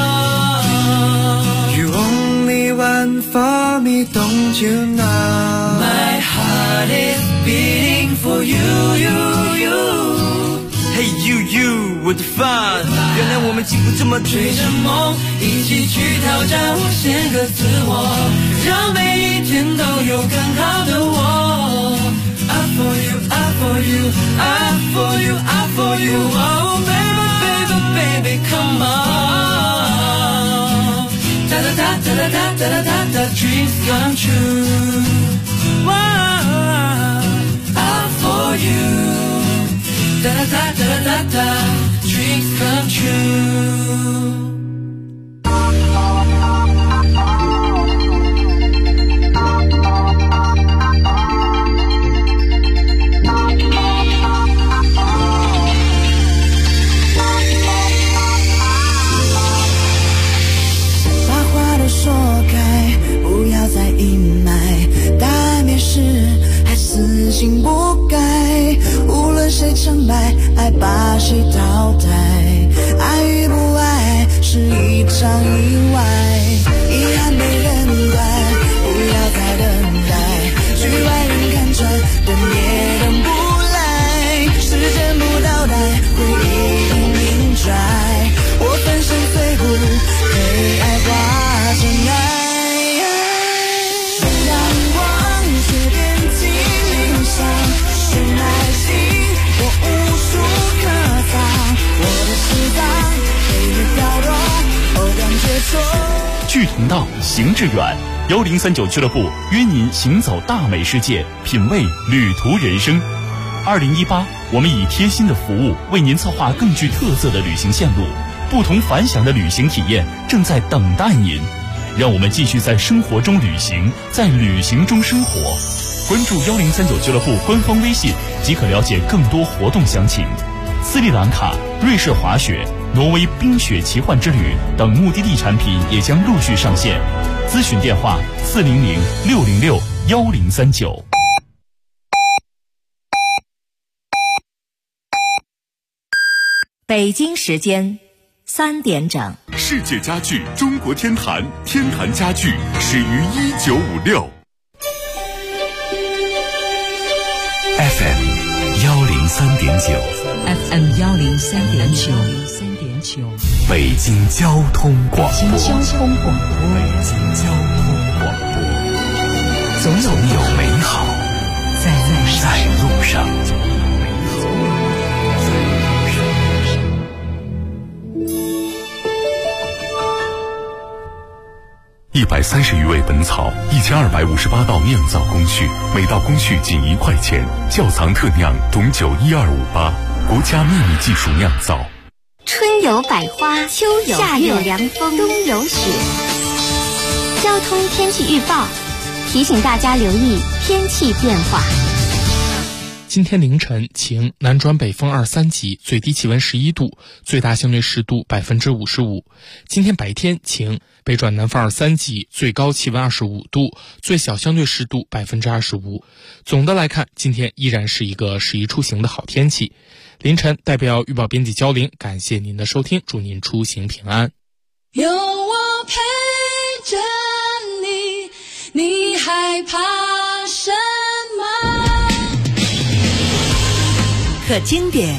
on. You only want for me, don't you know? My heart is beating for you, you. Hey you, what the fun? 原来我们幸福这么追着梦，一起去挑战无限个自我，让每一天都有更好的我。I for you, I for you, I for you, I for you. Oh baby, come on. Da da da da da da da da da, dreams come true. Whoa, I for you. Da da da da da da, dreams come true. 胜败，爱把谁淘汰？爱与不爱是一场意外，遗憾被人怪，不要再等待，局外人看穿，等也等不来，时间不倒带，回忆已明拽，我粉身碎骨，被爱化尘埃。 志同道，行致远。1039俱乐部约您行走大美世界，品味旅途人生。2018，我们以贴心的服务为您策划更具特色的旅行线路，不同凡响的旅行体验正在等待您。让我们继续在生活中旅行，在旅行中生活。关注1039俱乐部官方微信，即可了解更多活动详情。斯里兰卡、瑞士滑雪、挪威冰雪奇幻之旅等目的地产品也将陆续上线。咨询电话400-606-1039。 北京时间3点整。 世界家具中国天坛，天坛家具始于1956。 FM 103.9 FM 103.9， 北京交通广播。 北京交通广播， 总有美好在路上。 130余味本草，1258道酿造工序，每道工序仅1块钱。窖藏特酿董酒12588，国家秘密技术酿造。 春有百花，秋有夏有凉风，冬有雪。交通天气预报提醒大家留意天气变化。 今天凌晨晴，南转北风2、3级，最低气温11度，最大相对湿度55%。今天白天晴，北转南风2、3级，最高气温25度，最小相对湿度25%。总的来看，今天依然是一个适宜出行的好天气。凌晨代表预报编辑焦玲，感谢您的收听，祝您出行平安。 有我陪着你，你害怕什么？ 可经典，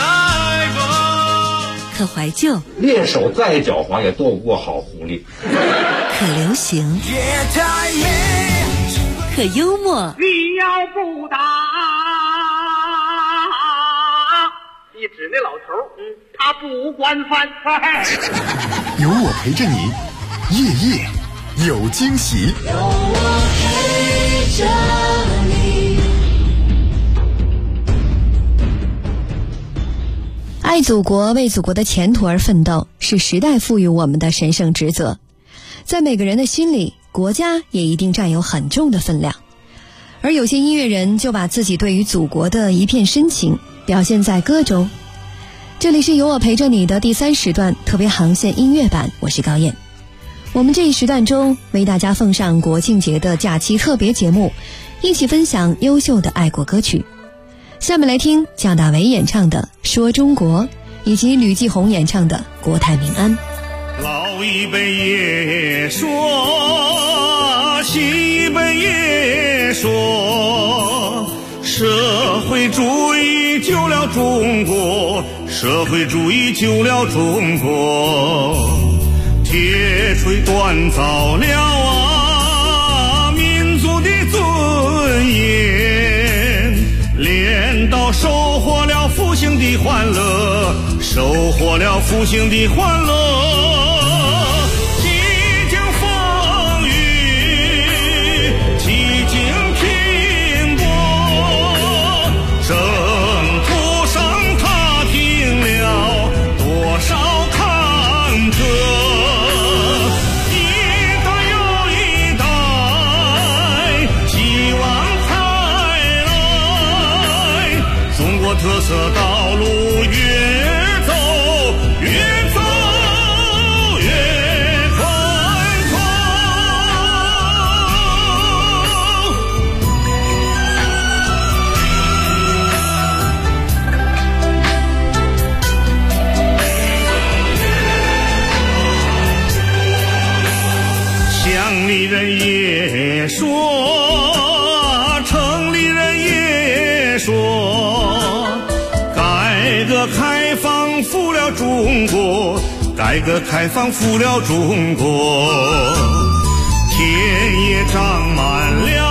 可怀旧， 猎手再狡猾也斗不过好狐狸。 可流行，可幽默。 你要不打，你指那老头，他不惯犯。 有我陪着你，夜夜有惊喜。 有我陪着你。 爱祖国，为祖国的前途而奋斗，是时代赋予我们的神圣职责。在每个人的心里，国家也一定占有很重的分量。而有些音乐人就把自己对于祖国的一片深情表现在歌中。这里是有我陪着你的第3时段特别航线音乐版，我是高燕。我们这一时段中为大家奉上国庆节的假期特别节目，一起分享优秀的爱国歌曲。下面来听蒋大为演唱的《说中国》，以及吕继红演唱的《国泰民安》。 老一辈也说，新一辈也说，社会主义救了中国，社会主义救了中国。铁锤锻造了民族的尊严，镰刀收获了复兴的欢乐，收获了复兴的欢乐。几经风雨，几经拼搏，征途上踏平了多少坎坷。特色道路越走越宽阔。 城里人也说，改革开放富了中国，改革开放富了中国，田野长满了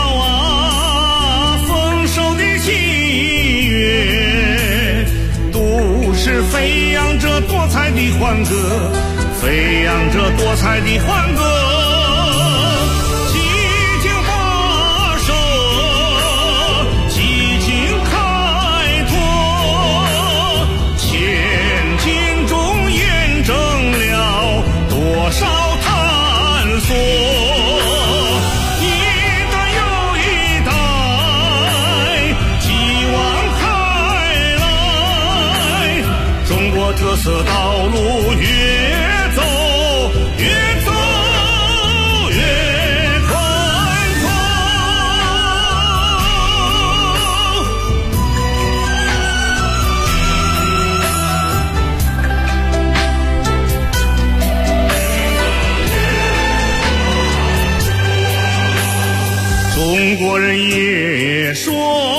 丰收的喜悦，都市飞扬着多彩的欢歌，飞扬着多彩的欢歌，几经跋涉，几经开拓，前进中验证了多少探索，一代又一代，继往开来，中国特色道路越走越宽阔。中国人也说，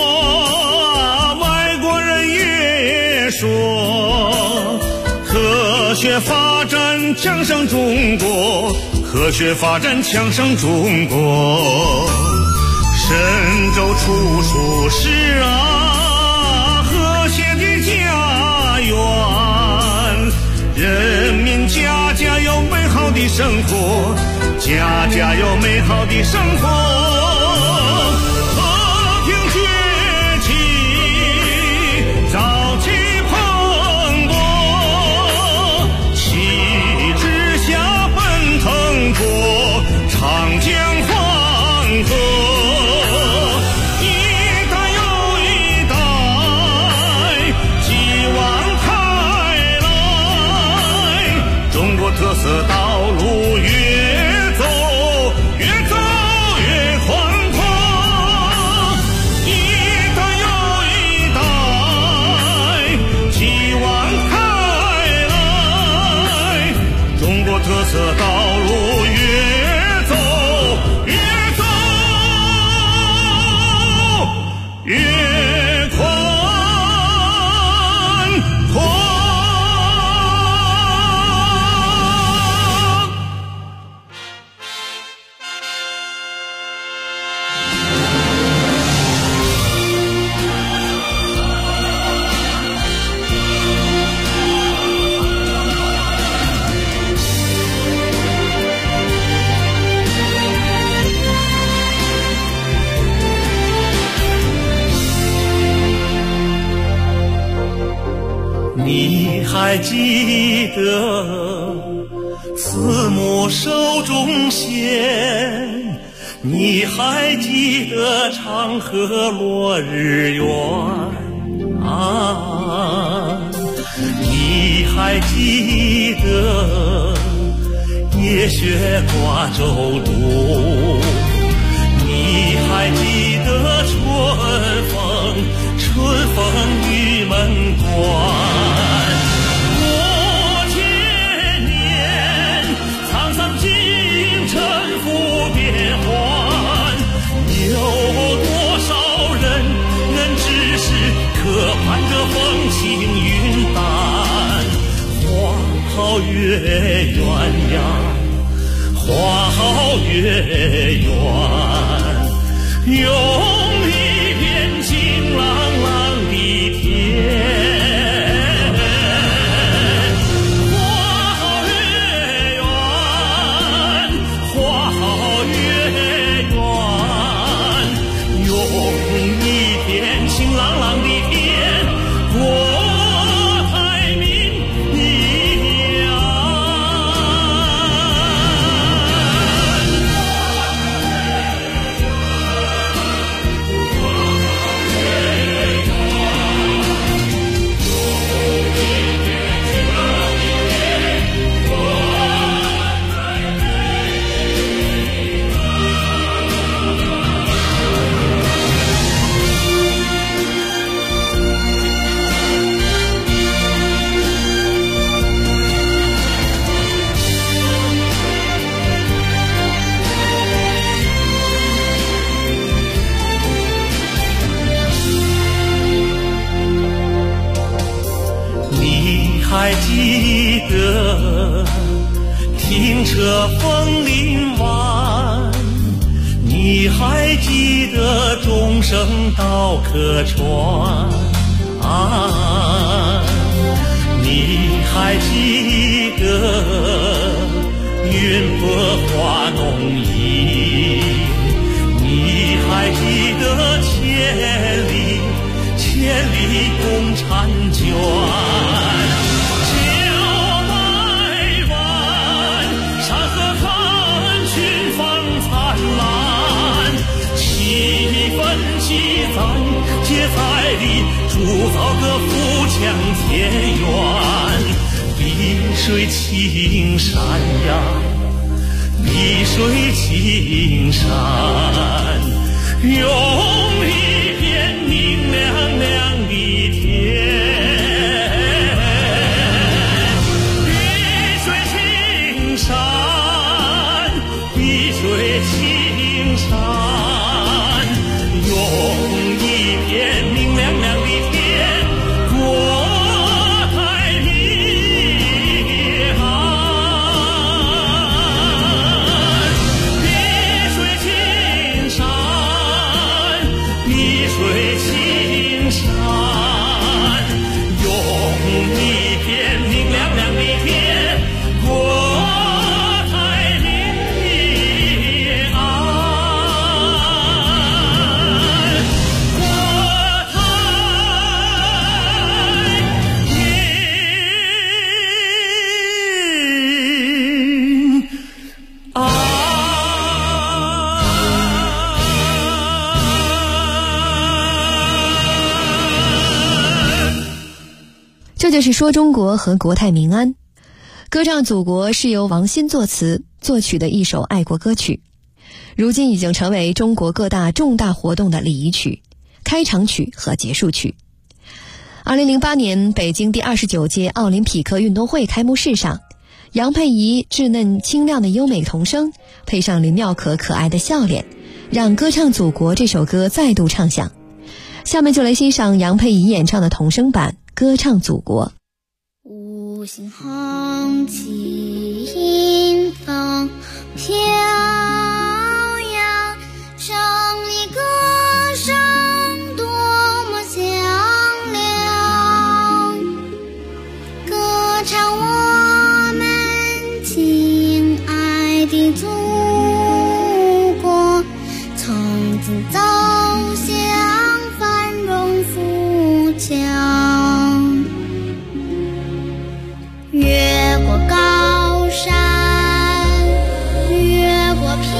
外国人也说，科学发展强盛中国，科学发展强盛中国。神州处处是和谐的家园，人民家家有美好的生活，家家有美好的生活。和平崛起，朝气蓬勃，旗帜下奔腾过，长江黄河，一代又一代，继往开来，中国特色道路越走越走越宽阔，一代又一代，继往开来，中国特色道路越走越走越宽阔。你还记得慈母手中线，你还记得长河落日圆啊，你还记得夜雪挂舟渡，你还记得春风玉门关，可盼着风轻云淡，花好月圆呀，花好月圆，用一片晴朗朗的天。花好月圆，花好月圆，用一片晴朗朗的天。 这枫林晚，你还记得钟声到客船啊？你还记得云波花浓荫？你还记得千里共婵娟？结在里铸造个富强田园，碧水青山呀，碧水青山，用一片明亮亮的天，碧水青山，碧水青山。明亮亮的天，国泰民安。碧水青山，碧水青山，用一片明亮亮的天，国泰民安。 这就是说中国和国泰民安。歌唱祖国是由王鑫作词作曲的一首爱国歌曲，如今已经成为中国各大重大活动的礼仪曲、开场曲和结束曲。2008年北京第29届奥林匹克运动会开幕式上，杨佩仪稚嫩清亮的优美童声配上林妙可可爱的笑脸，让歌唱祖国这首歌再度唱响。下面就来欣赏杨佩仪演唱的童声版歌唱祖国。 五星红旗风飘扬，胜利歌声多么响亮，歌唱我们亲爱的祖国，从今走向繁荣富强。越过高山，越过平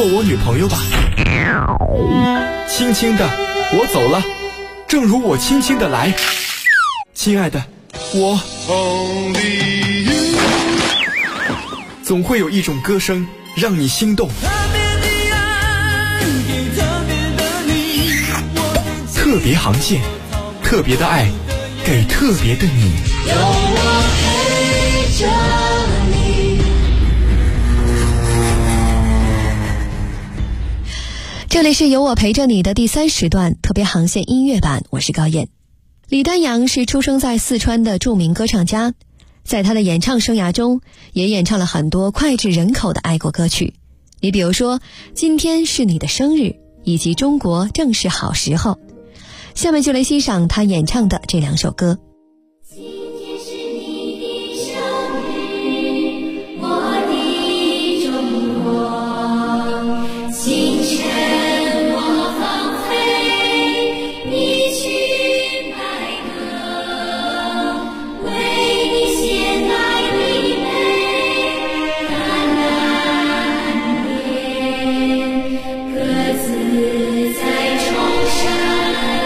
我女朋友吧。轻轻的，我走了，正如我轻轻的来。亲爱的，我总会有一种歌声让你心动。特别航线，特别的爱，给特别的你。 有我陪着你。 这里是有我陪着你的第3时段特别航线音乐版，我是高燕。李丹阳是出生在四川的著名歌唱家，在他的演唱生涯中也演唱了很多脍炙人口的爱国歌曲，你比如说今天是你的生日以及中国正是好时候。下面就来欣赏他演唱的这2首歌。 今天是你的生日，我的中国，清晨我放飞一曲白鸽，为你献来一杯淡淡莲，鸽子在冲山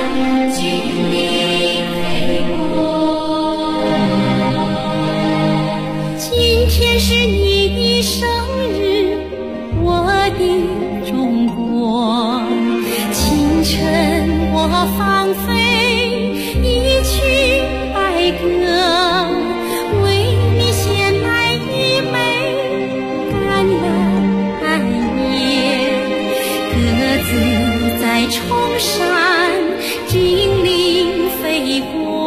今天是你的生日，我的中国，清晨我放飞一曲白鸽，为你献来一枚橄榄叶，鸽子在冲山精灵飞过。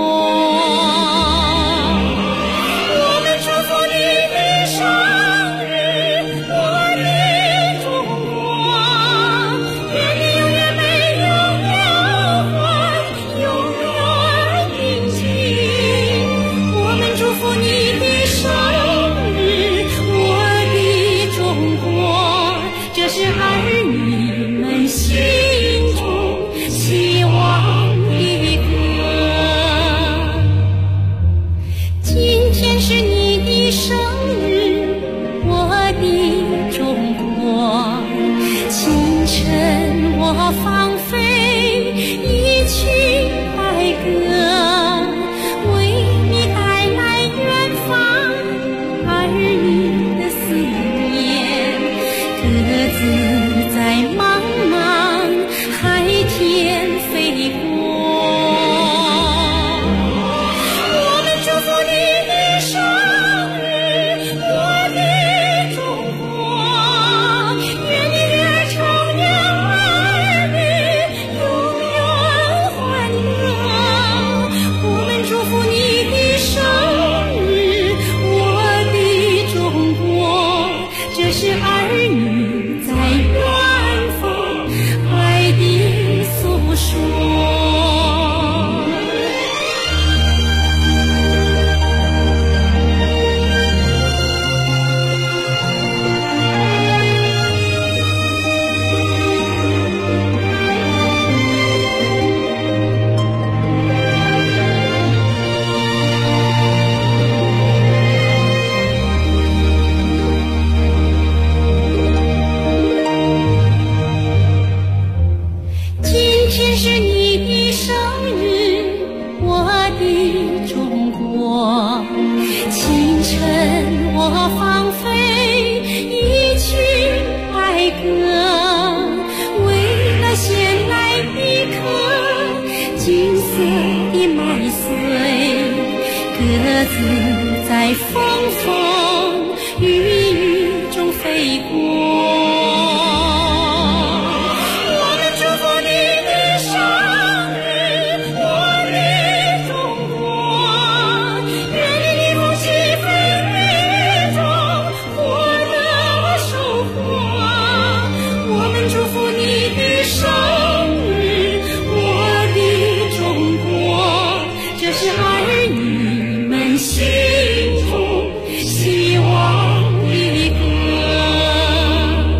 心中希望的歌。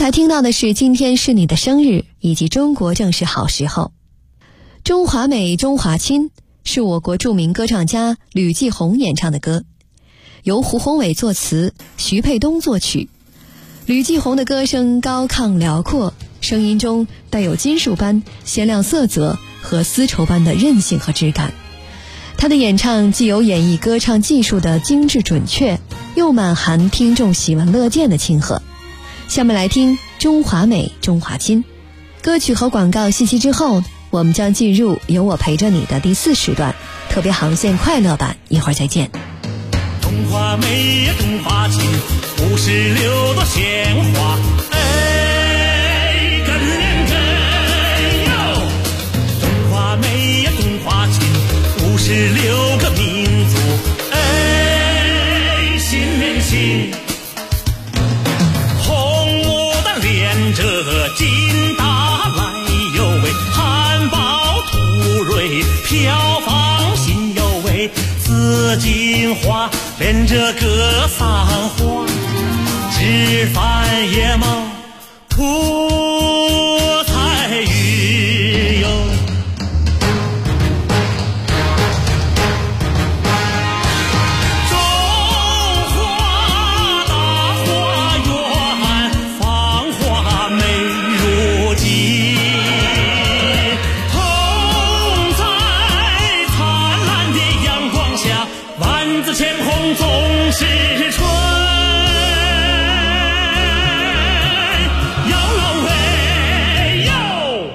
才听到的是今天是你的生日，以及中国正是好时候。中华美中华亲是我国著名歌唱家吕继红演唱的歌，由胡宏伟作词，徐沛东作曲。吕继红的歌声高亢辽阔，声音中带有金属般鲜亮色泽和丝绸般的韧性和质感。他的演唱既有演绎歌唱技术的精致准确，又满含听众喜闻乐见的亲和。下面来听中华美中华亲。歌曲和广告信息之后，我们将进入有我陪着你的第4时段，特别航线快乐版，一会儿再见。 中华美中华亲，56朵鲜花，哎，更认真哟。中华美中华亲，56个民族，哎，心连心。红牡丹连着金大来哟喂，含苞吐蕊飘芳心哟喂，紫荆花连着格桑花，枝繁叶茂出彩云哟。中华大花园芳华美如锦，同在灿烂的阳光下，万紫千红总是春。哟喂哟，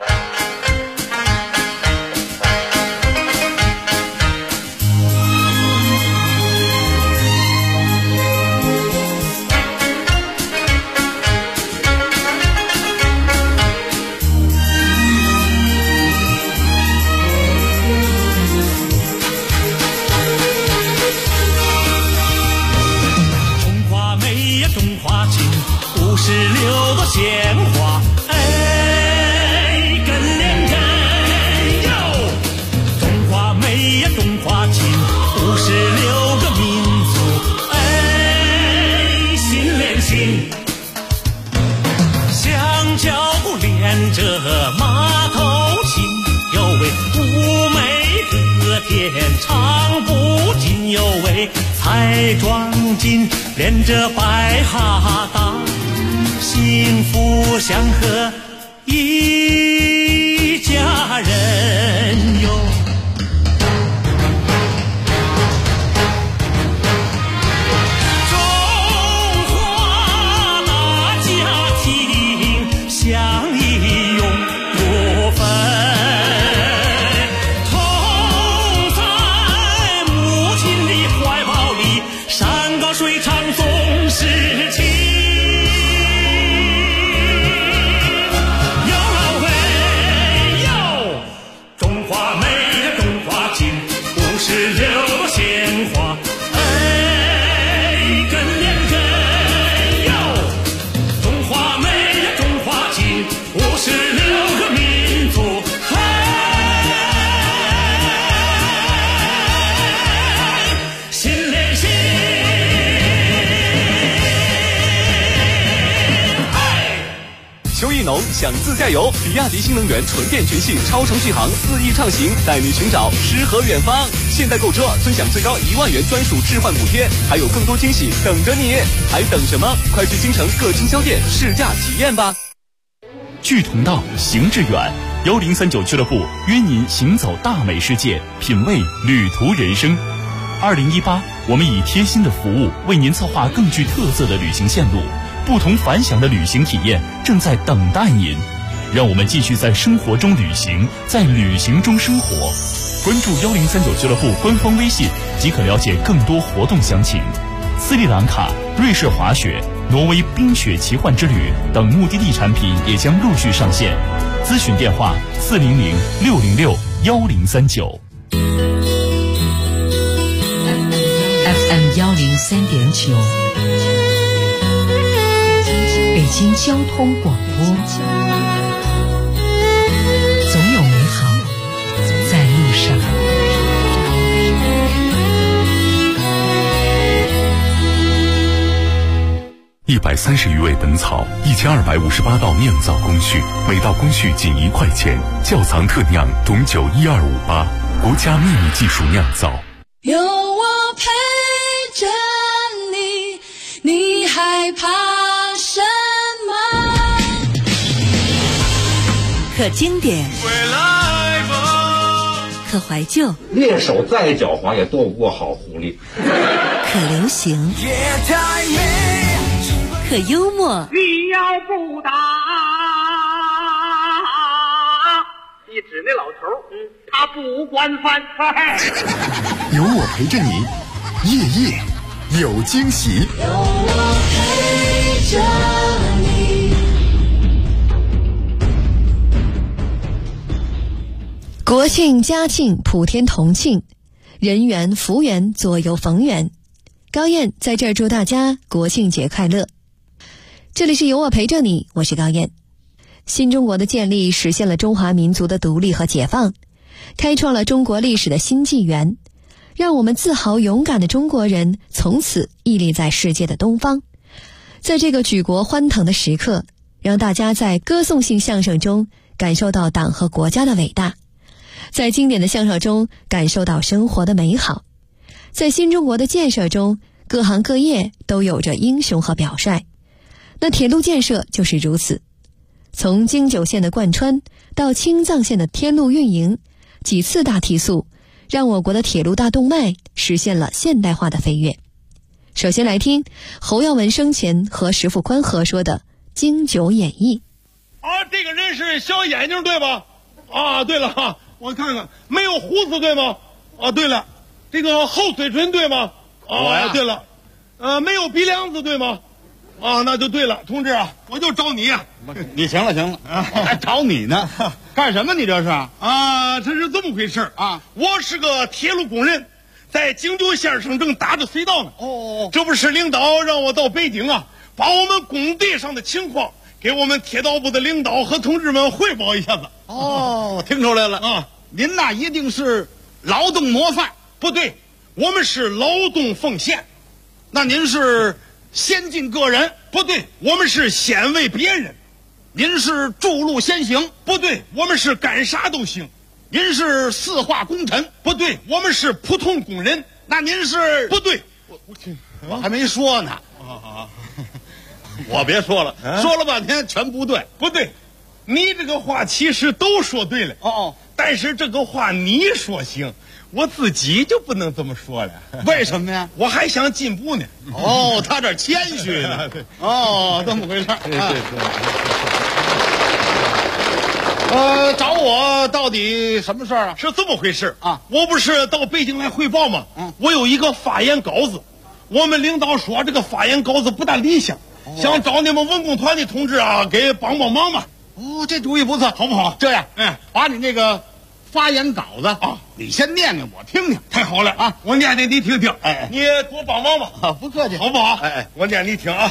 中华美呀中华亲，56朵鲜花，哎，更连根哟。中华美呀中华亲，56个民族，哎，心连心。香蕉不连着马头琴哟喂，妩媚的天唱不尽哟喂，彩妆巾连着白哈达，幸福祥和一家人哟。中华大家庭相依永不分，同在母亲的怀抱里，山高水长总是情。哟喂哟，中华美呀中华亲，56朵鲜花，哎，更连根哟。中华美呀中华亲，56个民族，心连心。 秋意浓想自驾游，比亚迪新能源纯电全系超程续航4亿畅行，带你寻找诗和远方。现在购车尊享最高1万元专属置换补贴，还有更多惊喜等着你，还等什么？快去京城各经销店试驾体验吧。 距同道，行致远，1039俱乐部约您行走大美世界，品味旅途人生。2018，我们以贴心的服务为您策划更具特色的旅行线路，不同凡响的旅行体验正在等待您。让我们继续在生活中旅行，在旅行中生活。关注1039俱乐部官方微信即可了解更多活动详情。斯里兰卡、瑞士滑雪、挪威冰雪奇幻之旅等目的地产品也将陆续上线。咨询电话400-606-1039。 FM 103.9，北京交通广播，总有美好在路上。 130余味本草，1258道酿造工序，每道工序仅1块钱。窖藏特酿董酒12588，国家秘密技术酿造。 有我陪着你，你害怕什么？ 可经典，可怀旧， 猎手再狡猾也斗不过好狐狸。 可流行，可幽默。 你要不打，你指那老头，他不惯犯。 有我陪着你，夜夜有惊喜。 有我陪着你。 国庆、嘉庆、普天同庆，人圆福圆，左右逢源。高燕在这儿祝大家国庆节快乐。这里是有我陪着你，我是高燕。新中国的建立实现了中华民族的独立和解放，开创了中国历史的新纪元，让我们自豪勇敢的中国人从此屹立在世界的东方。在这个举国欢腾的时刻，让大家在歌颂性相声中感受到党和国家的伟大，在经典的相声中感受到生活的美好，在新中国的建设中，各行各业都有着英雄和表率。那铁路建设就是如此，从京九线的贯穿到青藏线的天路运营，几次大提速，让我国的铁路大动脉实现了现代化的飞跃。首先来听侯耀文生前和石富宽合说的京九演绎。 这个人是小眼睛对吧？对了哈，我看看，没有胡子对吗？对了，这个厚嘴唇对吗？对了，没有鼻梁子对吗？那就对了，同志啊，我就找你呀。 你行了，还找你呢？干什么？你这是？ 这是这么回事啊！我是个铁路工人，在京九线上正打着隧道呢。这不是领导让我到北京把我们工地上的情况给我们铁道部的领导和同志们汇报一下子。 听出来了您那一定是劳动模范。 不对，我们是劳动奉献。 那您是先进个人？ 不对，我们是先为别人。 您是筑路先行？ 不对，我们是干啥都行。 您是四化工程？ 不对，我们是普通工人。 那您是？ 不对， 我还没说呢。我别说了，说了半天全不对。 不对，你这个话其实都说对了。但是这个话你说行，我自己就不能这么说了。 为什么呀？ 我还想进步呢。 他这谦虚呢。这么回事。找我到底什么事儿是这么回事我不是到北京来汇报吗？我有一个发言稿子，我们领导说这个发言稿子不大理想，想找你们文工团的同志给帮忙嘛。 这主意不错， 好不好？ 这样，把你那个发言稿子你先念念我听听。 太好了我念念你听听。你多帮忙吧。 不客气， 好不好？我念你听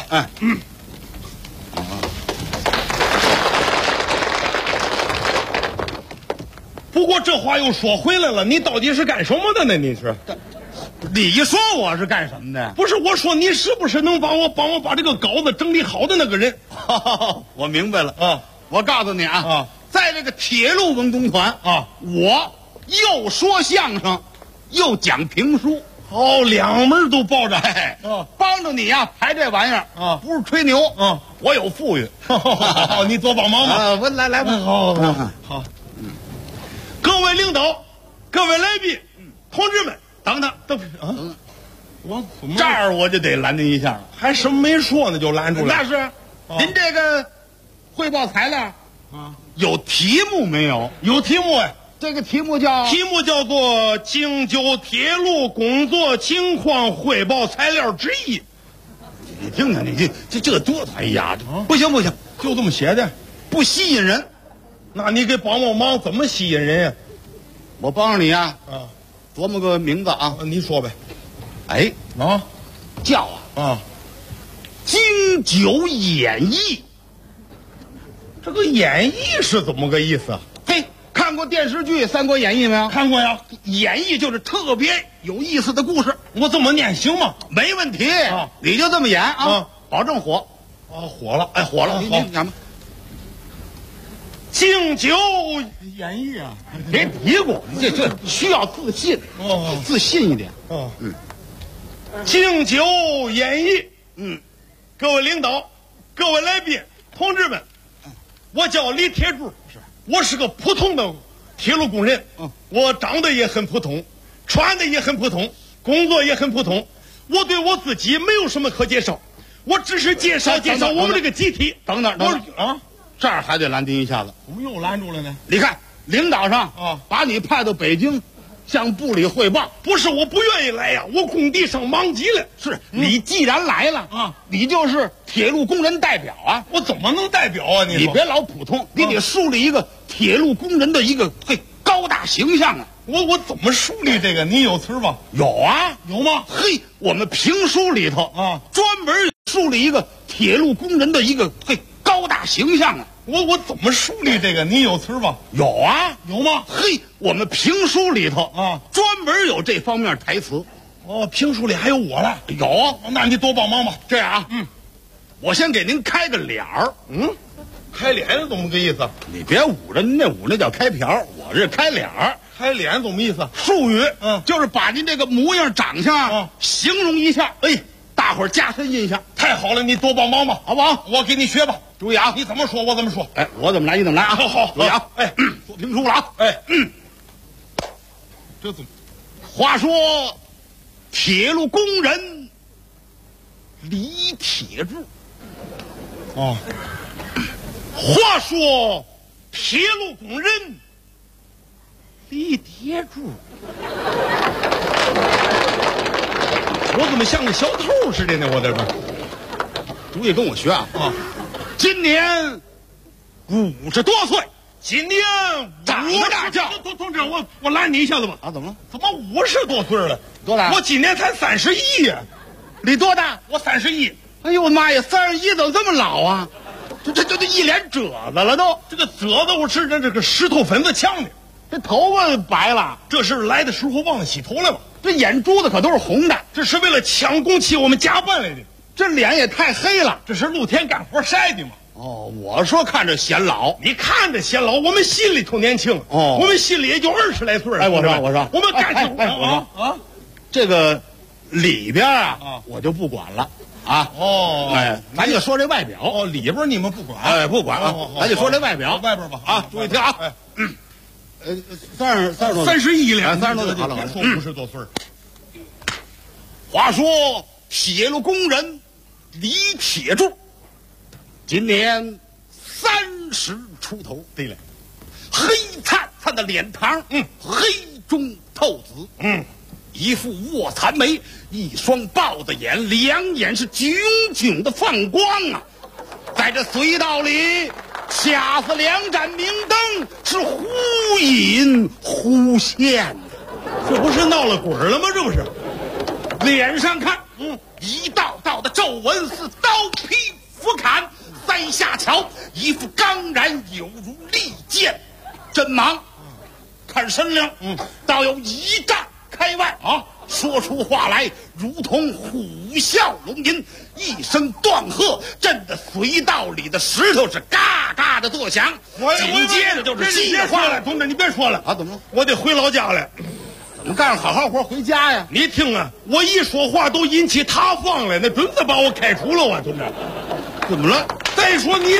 不过这话又说回来了，你到底是干什么的呢？你是？ 你说我是干什么的？ 不是，我说你是不是能帮我把这个稿子整理好的那个人？ 我明白了我告诉你在这个铁路文工团我又说相声又讲评书， 两门都抱着， 帮着你排这玩意儿不是吹牛我有富裕。 你多帮忙吧。 我来吧。 好。各位领导，各位来宾，同志们， 等等， 我这儿我就得拦您一下了。 还什么没说呢就拦住了？ 那是您这个汇报材料有题目没有？ 有题目这个题目叫做京九铁路工作情况汇报材料之一。 你听听，你这多不行， 就这么写的， 不吸引人。 那你给帮忙，怎么吸引人呀？ 我帮着你琢磨个名字你说呗。 叫京九演绎。 这个演绎是怎么个意思？ 看过电视剧《三国演义》没有？ 看过呀。 演绎就是特别有意思的故事。 我这么念行吗？ 没问题你就这么演保证火。 火了， 哎，火了！你讲吧。 敬酒演义啊！ 别嘀咕，这需要自信，自信一点。 敬酒演义。各位领导，各位来宾，同志们，我叫李铁柱，我是个普通的铁路工人。我长得也很普通，穿的也很普通，工作也很普通。我对我自己没有什么可介绍，我只是介绍我们这个集体。 等等啊！这儿还得拦您一下子。 怎么又拦住了呢？ 你看，领导上把你派到北京，向部里汇报。 不是我不愿意来呀，我工地上忙极了。 是你既然来了你就是铁路工人代表啊！ 我怎么能代表啊？ 你别老普通，你得树立一个铁路工人的一个高大形象啊！ 我怎么树立这个？你有词吧？ 有啊， 有吗？ 嘿，我们评书里头专门树立一个铁路工人的一个高大形象啊！ 我怎么树立这个？你有词吧？ 有啊， 有吗？ 嘿，我们评书里头专门有这方面台词。 评书里还有我了？ 有， 那你多帮忙吧。 这样我先给您开个脸儿。 开脸是怎么个意思？ 你别捂着，您那捂那叫开瓢，我这开脸儿。 开脸怎么意思？ 术语就是把您这个模样长相形容一下，大伙儿加深印象。 太好了，你多帮忙吧， 好不好？ 我给你学吧。 注意啊， 你怎么说我怎么说。 我怎么来你怎么来啊？ 好， 注意啊。说评书了啊。 这怎么？ 话说，铁路工人李铁柱。话说，铁路工人李铁柱。 我怎么像个小偷似的呢？我这边， 注意跟我学啊！今年50多岁， 今年长得大叫。 同志，我拦你一下子吧。 怎么了？ 怎么50多岁了？ 多大？ 我今年才31呀。 你多大？ 我31。 哎呦我妈呀，31怎么这么老啊？这一脸褶子了都。 这个褶子我是这个石头粉子呛的， 这头发白了。 这是来的时候忘了洗头了吧？ 这眼珠子可都是红的， 这是为了抢工期我们加班来的。 这脸也太黑了， 这是露天干活晒的嘛。 我说看着显老， 你看着显老，我们心里头年轻。我们心里也就20来岁。 我说， 我们干什么这个里边我就不管了啊。咱就说这外表。 里边你们不管？ 不管啊，咱就说这外表。 外边吧啊，注意听啊。30多 ，31了 ，30多岁，好了， 别说50多岁。 话说铁路工人李铁柱，今年30出头。 对了， 黑灿灿的脸庞，黑中透紫，一副卧蚕眉，一双豹子眼，两眼是炯炯的放光啊！在这隧道里掐死2盏明灯，是忽隐忽现的， 这不是闹了鬼了吗？这不是， 脸上看，一道道的皱纹似刀劈斧砍，三下桥，一副刚然有如利剑，真忙。看身量，倒有1丈开外啊！说出话来如同虎啸龙吟，一声断喝，震得隧道里的石头是嘎嘎的作响。紧接着就是计划了。 同志，你别说了啊！怎么了？ 我得回老家了。 怎么干上好活回家呀？ 你听啊，我一说话都引起塌方了，那准得把我开除了啊！同志， 怎么了？ 再说你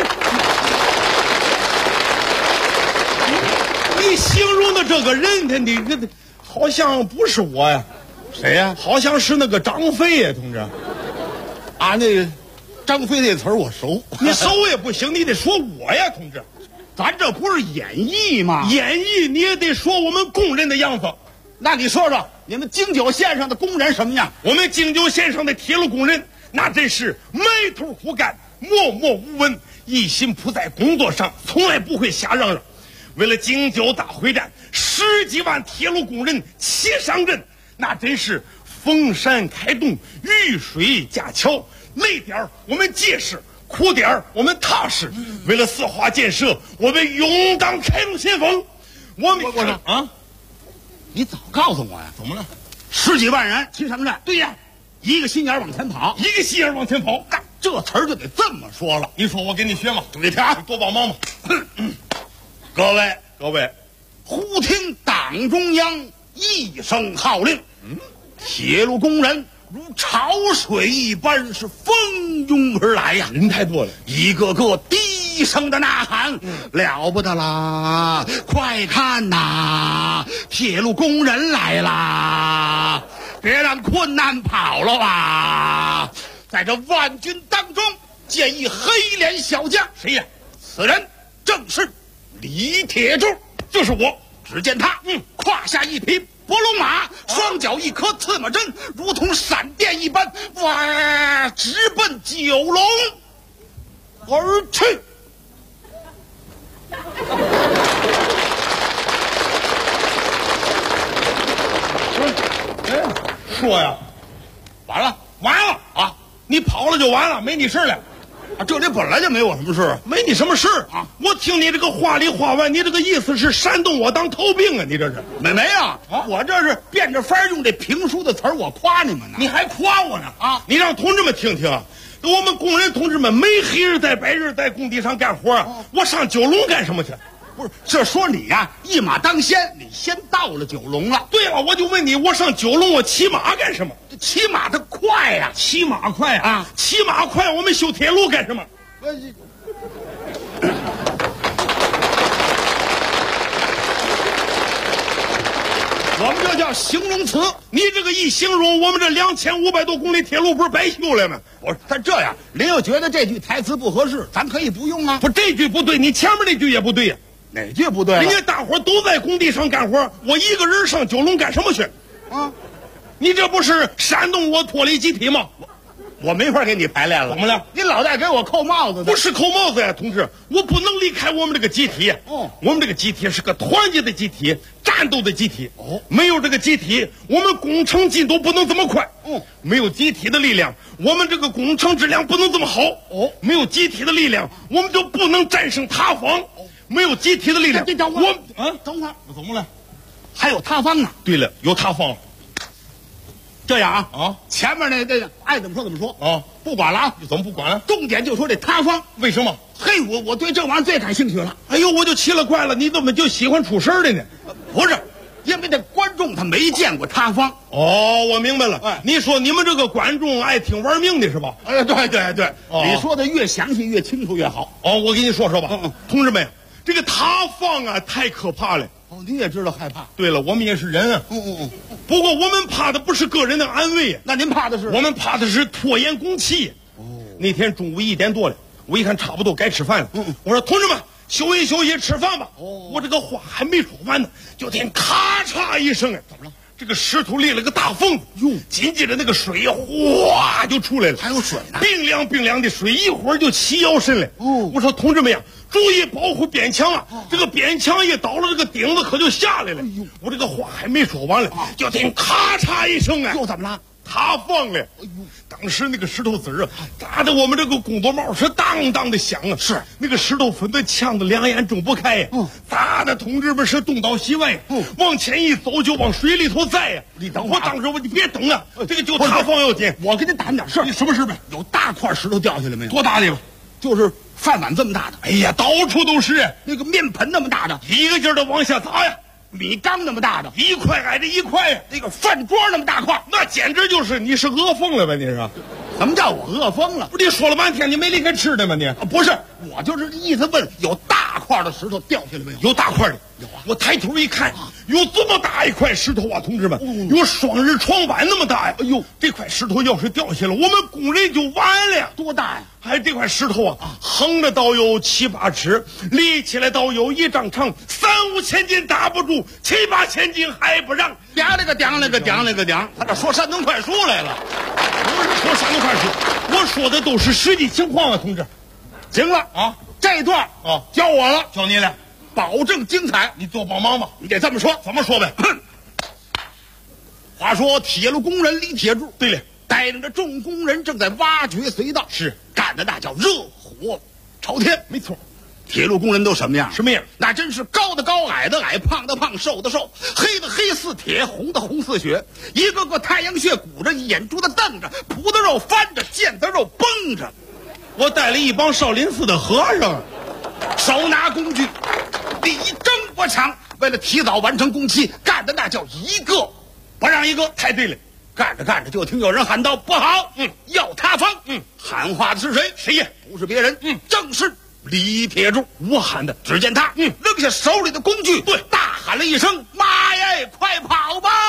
形容的这个人，你好像不是我呀。 谁呀？ 好像是那个张飞呀，同志。 啊，那个张飞那词儿我熟， 你熟也不行，你得说我呀，同志。 咱这不是演绎吗？ 演绎你也得说我们工人的样子。 那你说说，你们京九线上的工人什么样？ 我们京九线上的铁路工人，那真是埋头苦干，默默无闻，一心扑在工作上，从来不会瞎嚷嚷。为了京九大会战，10几万铁路工人齐上阵，那真是逢山开洞，遇水架桥。累点我们结实，苦点我们踏实。为了4化建设，我们勇敢开路先锋。我说啊， 你早告诉我呀！ 怎么了 ？10几万人齐上阵。 对呀， 一个心眼往前跑， 一个心眼往前跑。 这词儿就得这么说了。 你说我给你学吗？ 注意听啊， 多帮忙吧。 各位， 忽听党中央一声号令，铁路工人如潮水一般是蜂拥而来呀， 人太多了， 一个个低声的呐喊，了不得啦！快看呐，铁路工人来啦！别让困难跑了啊！在这万军当中，见一黑脸小将， 谁呀？ 此人正是李铁柱， 就是我。 只见他，胯下一匹伯龙马，双脚一颗刺马针，如同闪电一般，哇，直奔九龙而去。 说呀，完了啊！你跑了就完了，没你事了。 这里本来就没我什么事， 没你什么事啊！我听你这个话里话外，你这个意思是煽动我当头兵啊！你这是没啊？我这是变着法儿用这评书的词儿，我夸你们呢。 你还夸我呢啊！你让同志们听听，我们工人同志们没黑日带白日在工地上干活，我上九龙干什么去？ 不是，这说你呀，一马当先，你先到了九龙了。 对了，我就问你，我上九龙我骑马干什么？ 骑马它快呀， 骑马快啊！骑马快，我们修铁路干什么？我们这叫形容词。你这个一形容，我们这2500多公里铁路不是白修了吗？ 我他这样，您要觉得这句台词不合适，咱可以不用啊。 不，这句不对，你前面那句也不对呀。 哪句不对？ 人家大伙都在工地上干活，我一个人上九龙干什么去？啊！你这不是煽动我脱离集体吗？ 我没法给你排练了。 怎么了？ 你老在给我扣帽子。 不是扣帽子呀，同志，我不能离开我们这个集体。我们这个集体是个团结的集体，战斗的集体。没有这个集体，我们工程进度不能这么快。没有集体的力量，我们这个工程质量不能这么好。没有集体的力量，我们就不能战胜塌方。没有集体的力量， 等会儿，等会儿， 怎么了？ 还有塌方呢？ 对了，有塌方。 这样啊，前面那爱怎么说怎么说啊，不管了啊。 怎么不管了？ 重点就说这塌方， 为什么？ 嘿，我对这玩意儿最感兴趣了。 哎呦，我就奇了怪了，你怎么就喜欢出事儿的呢？ 不是，因为这观众他没见过塌方。 哦，我明白了。你说你们这个观众爱听玩命的是吧？ 对，你说的越详细越清楚越好。 我给你说说吧。同志们，这个塌方啊，太可怕了。 你也知道害怕。 对了，我们也是人啊。不过我们怕的不是个人的安危， 那您怕的是？ 我们怕的是拖延工期。那天中午1点多了，我一看差不多该吃饭了。我说同志们，休息休息，吃饭吧。我这个话还没说完呢，就听咔嚓一声，怎么了？这个石头裂了个大缝子，紧接着那个水哗就出来了。 还有水呢？ 冰凉的水，一会儿就齐腰深了。我说同志们呀，注意保护边墙啊！这个边墙一倒了，这个顶子可就下来了。我这个话还没说完了，就听咔嚓一声， 又怎么了？ 塌方了！当时那个石头子儿啊，打得我们这个工作帽是当当的响啊！ 是那个石头粉的呛得两眼睁不开呀！打的同志们是东倒西歪，往前一走就往水里头栽呀！ 你等会儿， 我当时你别等啊，这个就塌方要紧。 我跟你打点事儿。 你什么事呗？ 有大块石头掉下来没有？ 多大的吧？ 就是饭碗这么大的。 哎呀，到处都是。 那个面盆那么大的， 一个劲儿的往下砸呀。 米缸那么大的， 一块挨着一块呀。 那个饭桌那么大块， 那简直就是你是饿疯了吧？你是？ 什么叫我饿疯了？ 不是你说了半天，你没离开吃的吗？你不是，我就是意思问，有大块的石头掉下来没有？ 有大块的， 有啊。 我抬头一看，有这么大一块石头啊，同志们，有双人床板那么大呀！哎呦，这块石头要是掉下来，我们工人就完了呀！ 多大呀？ 还这块石头啊，横着倒有7、8尺，立起来倒有1丈长，3、5千斤打不住，7、8千斤还不让。 讲，他这说山东快书来了。 不是说山东快书，我说的都是实际情况啊，同志。 行了啊，这段啊教我了， 教你了， 保证精彩。 你多帮忙吧。 你得这么说， 怎么说呗？ 话说铁路工人李铁柱， 对了， 带领着众工人正在挖掘隧道， 是干的那叫热火朝天。 没错， 铁路工人都什么样？ 什么样？ 那真是高的高，矮的矮，胖的胖，瘦的瘦，黑的黑似铁，红的红似血，一个个太阳穴鼓着，眼珠子瞪着，脯子肉翻着，腱子肉绷着。 我带了一帮少林寺的和尚， 手拿工具，力争我抢。为了提早完成工期，干的那叫一个不让一个。 太对了， 干着干着就听有人喊道：“不好，要塌方！”喊话的是谁？ 谁呀？ 不是别人，正是李铁柱。 我喊的。 只见他扔下手里的工具，对，大喊了一声：“妈耶，快跑吧！”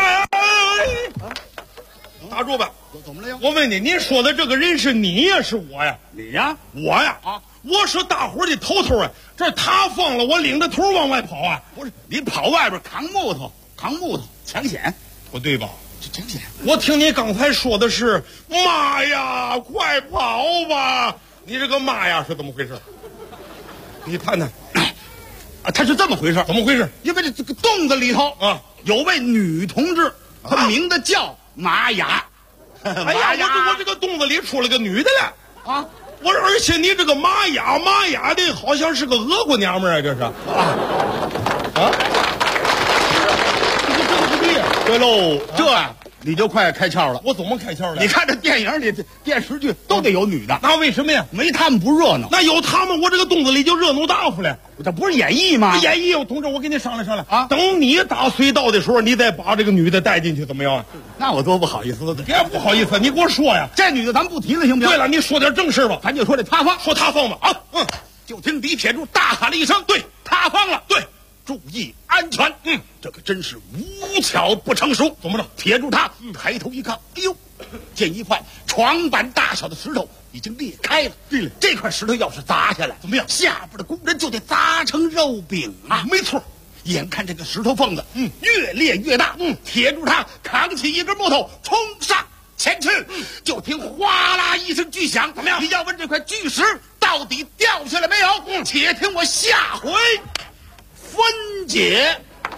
打住吧！ 怎么了呀？ 我问你，你说的这个人是你呀，是我呀？ 你呀， 我呀啊！我是大伙的头头啊！这塌方了，我领着头往外跑啊！ 不是你跑外边扛木头抢险， 不对吧？ 抢险！ 我听你刚才说的是“妈呀，快跑吧”，你这个“妈呀”是怎么回事？你谈谈啊，他是这么回事？ 怎么回事？ 因为这个洞子里头啊，有位女同志，她名字叫玛雅。 哎呀，我这个洞子里出了个女的了啊！ 而且你这个玛雅的好像是个俄国娘们儿啊，这是啊。这不对呀！ 对喽，这你就快开窍了。 我怎么开窍了？ 你看这电影里、电视剧都得有女的， 那为什么呀？ 没他们不热闹。 那有他们，我这个洞子里就热闹大乎了。 这不是演绎吗？ 演绎，同志，我跟你商量啊。等你打隧道的时候，你再把这个女的带进去，怎么样啊？ 那我多不好意思的。 别不好意思，你给我说呀。 这女的咱不提了，行不行？ 对了，你说点正事吧。 咱就说这塌方， 说塌方吧啊。 就听李铁柱大喊了一声：“对，塌方了！”对。注意安全。这可真是无巧不成熟。 怎么着？ 铁柱他抬头一看，哎呦，见一块床板大小的石头已经裂开了。 对了， 这块石头要是砸下来，怎么样？下边的工人就得砸成肉饼啊！ 没错。 眼看这个石头缝子，越裂越大。铁柱他扛起一根木头冲上前去，就听哗啦一声巨响。怎么样？你要问这块巨石到底掉下来没有？且听我下回分解。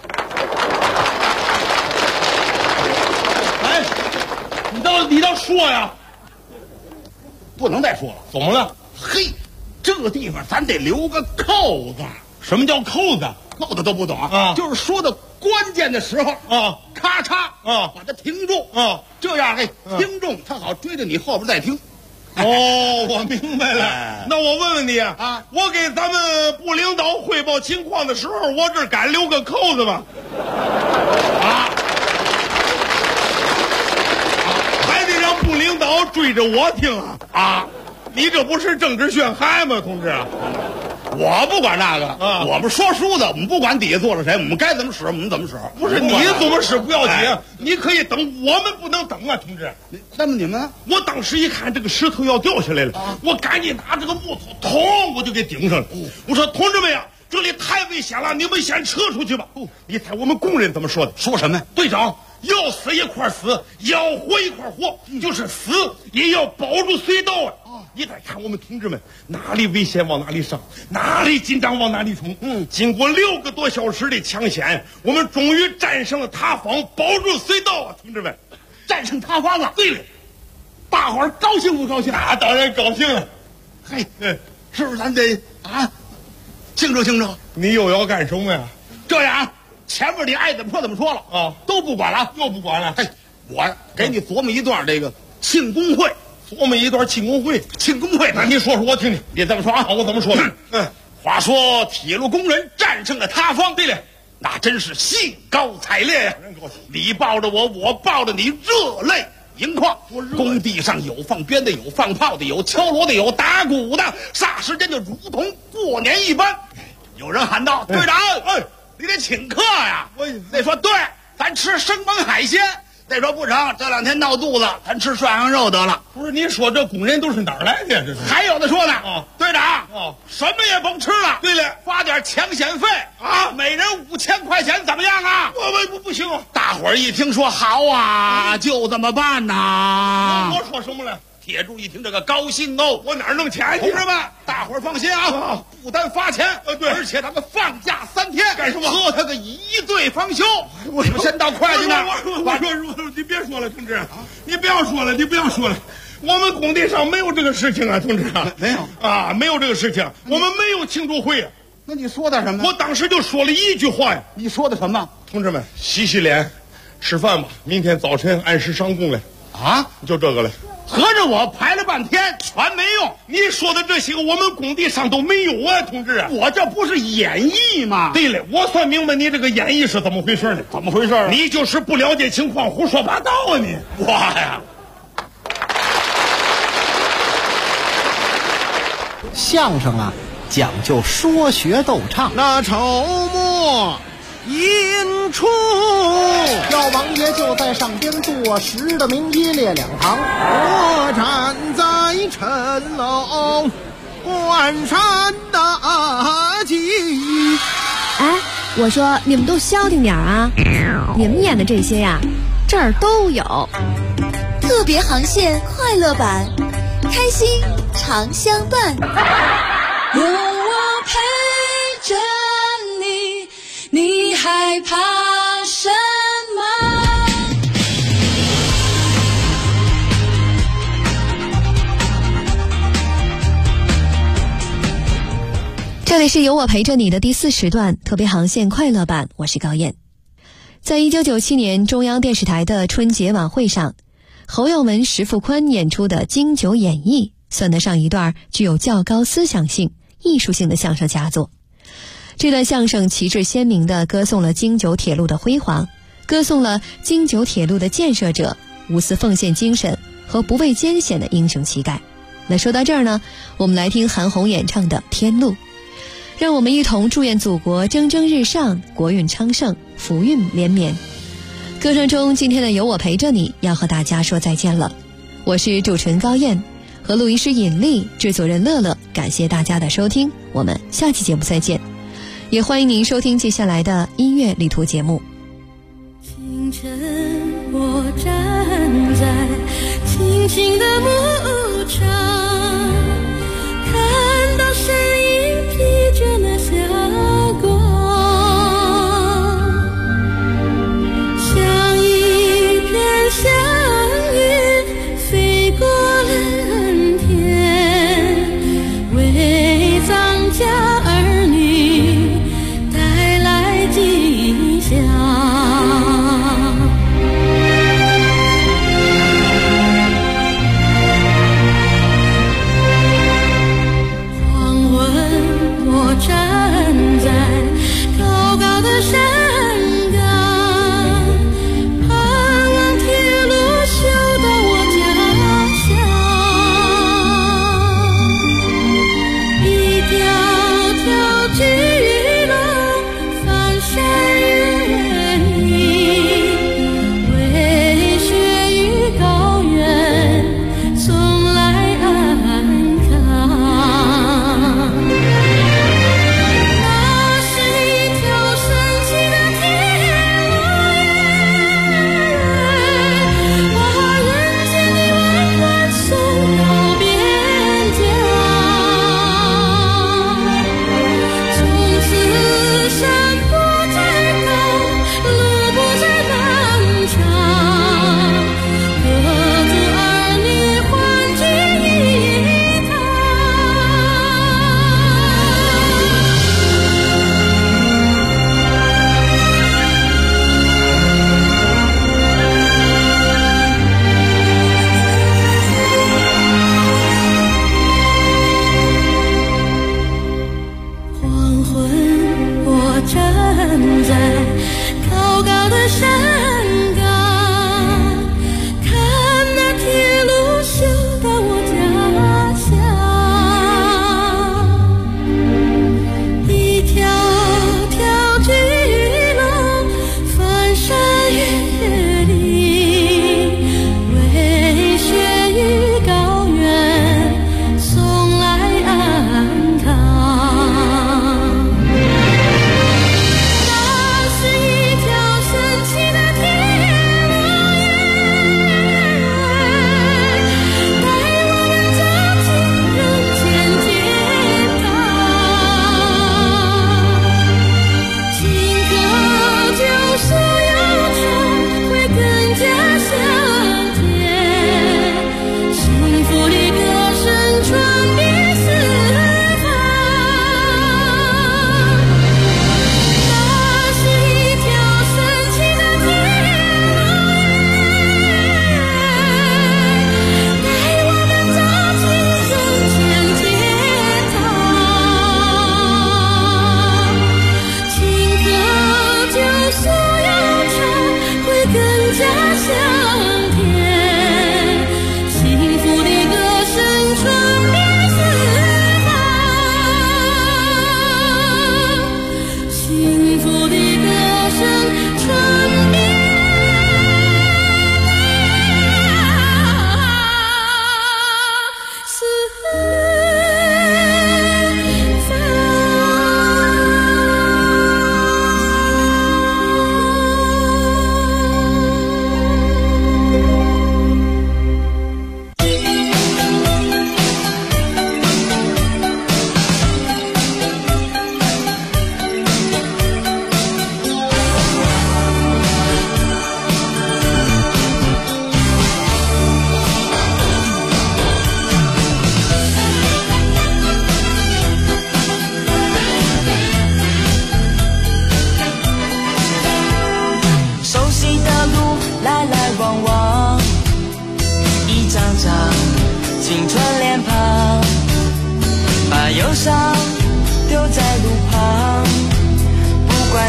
哎，你倒说呀！ 不能再说了。 怎么了？ 嘿，这个地方咱得留个扣子。 什么叫扣子？ 扣子都不懂啊？就是说到关键的时候啊， 咔嚓啊，把它停住啊，这样听众他好追着你后边再听。 哦，我明白了。那我问问你啊，我给咱们部领导汇报情况的时候，我这敢留个扣子吗？还得让部领导追着我听啊！你这不是政治陷害吗，同志？ 我不管那个啊，我们说书的，我们不管底下坐着谁，我们该怎么使我们怎么使。 不是你怎么使不要紧，你可以等，我们不能等啊，同志。 那么你们？ 我当时一看这个石头要掉下来了，我赶紧拿这个木头，捅我就给顶上了。我说同志们呀，这里太危险了，你们先撤出去吧。你猜我们工人怎么说的？ 说什么呀？ 队长，要死一块死，要活一块活，就是死也要保住隧道啊！你再看我们同志们，哪里危险往哪里上，哪里紧张往哪里冲。经过6个多小时的抢险，我们终于战胜了塌方，保住隧道啊！同志们， 战胜塌方了。 对了， 大伙儿高兴不高兴？ 那当然高兴了。 嘿，是不是咱得庆祝庆祝？ 你又要干什么呀？ 这样，前面你爱怎么说怎么说了啊，都不管了， 又不管了。 嘿，我给你琢磨一段这个庆功会。 我们一段庆功会，那你说说我听听。 你这么说啊？ 我怎么说的？ 话说铁路工人战胜了塌方，对了，那真是兴高采烈呀！你抱着我，我抱着你，热泪盈眶。工地上有放鞭的，有放炮的，有敲锣的，有打鼓的，霎时间就如同过年一般。有人喊道：“队长，你得请客呀！”那说对，咱吃生猛海鲜。再说不成，这2天闹肚子，咱吃涮羊肉得了。 不是你说这工人都是哪儿来的呀？这是还有的说呢。队长，什么也甭吃了。 对了， 发点抢险费啊，每人5000块钱，怎么样啊？ 不行啊！ 大伙儿一听说好啊，就这么办呐。 我说什么了？ 铁柱一听这个高兴哦， 我哪儿弄钱？ 同志们，大伙儿放心啊，不单发钱， 对， 而且咱们放假3天， 干什么？ 喝他个一醉方休。你们先到会计那儿。 我说，你别说了，同志，你不要说了，我们工地上没有这个事情啊，同志。 没有啊，没有这个事情，我们没有庆祝会。 那你说点什么？ 我当时就说了一句话呀。 你说的什么？ 同志们，洗脸，吃饭吧，明天早晨按时上工来。 啊， 就这个了。 合着我排了半天全没用。 你说的这些个我们工地上都没有啊，同志。 我这不是演绎吗？ 对了，我算明白你这个演绎是怎么回事呢？ 怎么回事啊？ 你就是不了解情况，胡说八道啊你！ 我呀， 相声啊，讲究说学逗唱。 那筹末引出， 赵王爷就在上边坐实的名一列两旁， 我站在城楼关山大吉。 哎，我说你们都消停点啊！你们演的这些呀，这儿都有。 特别航线快乐版，开心常相伴。 有我陪着你，你害怕什么？ 这里是有我陪着你的第4时段特别航线快乐版，我是高燕。在1997年中央电视台的春节晚会上，侯耀文、石富宽演出的京九演绎算得上一段具有较高思想性、艺术性的相声佳作。这段相声旗帜鲜明地歌颂了京九铁路的辉煌，歌颂了京九铁路的建设者无私奉献精神和不畏艰险的英雄气概。那说到这儿呢，我们来听韩红演唱的《天路》，让我们一同祝愿祖国蒸蒸日上，国运昌盛，福运连绵。歌声中，今天的有我陪着你要和大家说再见了。我是主持人高燕，和录音师尹丽、制作人乐乐，感谢大家的收听，我们下期节目再见。也欢迎您收听接下来的音乐旅途节目。 清晨我站在青青的牧场，看到身影披着那霞光，像一片祥云飞过蓝天，为藏家儿女带来吉祥。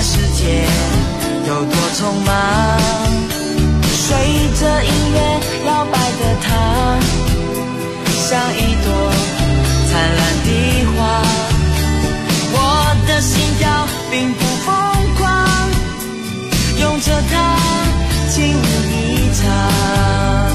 世界有多匆忙，随着音乐摇摆的它，像一朵灿烂的花。我的心跳并不疯狂，用着它轻舞一场。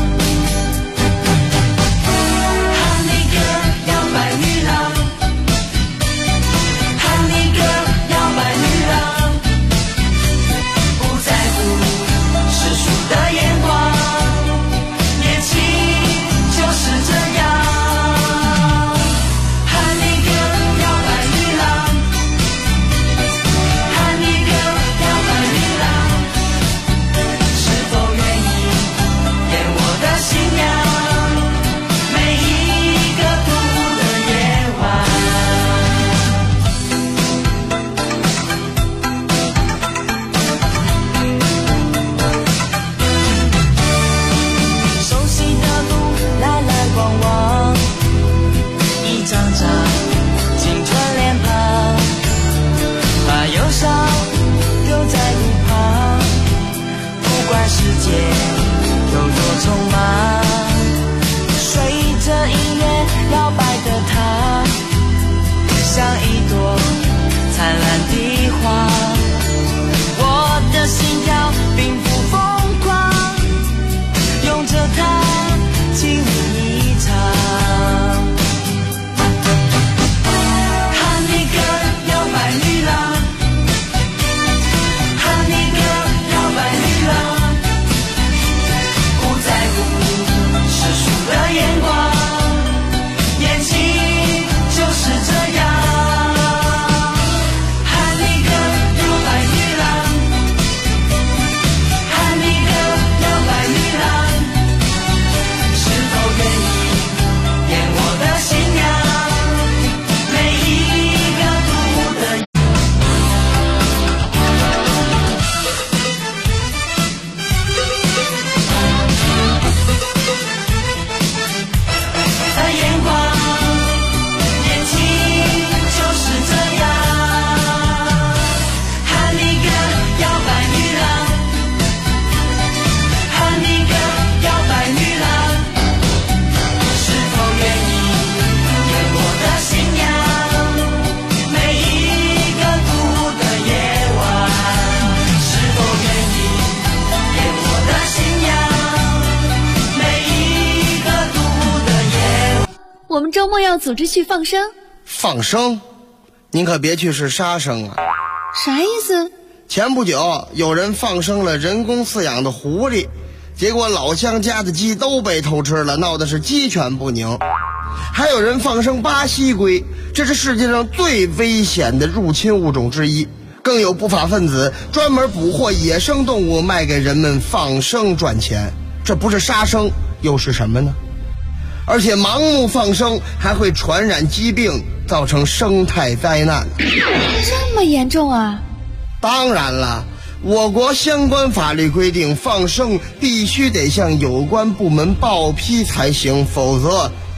我们周末要组织去放生。 放生？您可别去是杀生啊！ 啥意思？ 前不久有人放生了人工饲养的狐狸，结果老乡家的鸡都被偷吃了，闹得是鸡犬不宁。还有人放生巴西龟，这是世界上最危险的入侵物种之一。更有不法分子专门捕获野生动物卖给人们放生赚钱，这不是杀生又是什么呢？而且盲目放生还会传染疾病，造成生态灾难。 这么严重啊？ 当然了，我国相关法律规定，放生必须得向有关部门报批才行，否则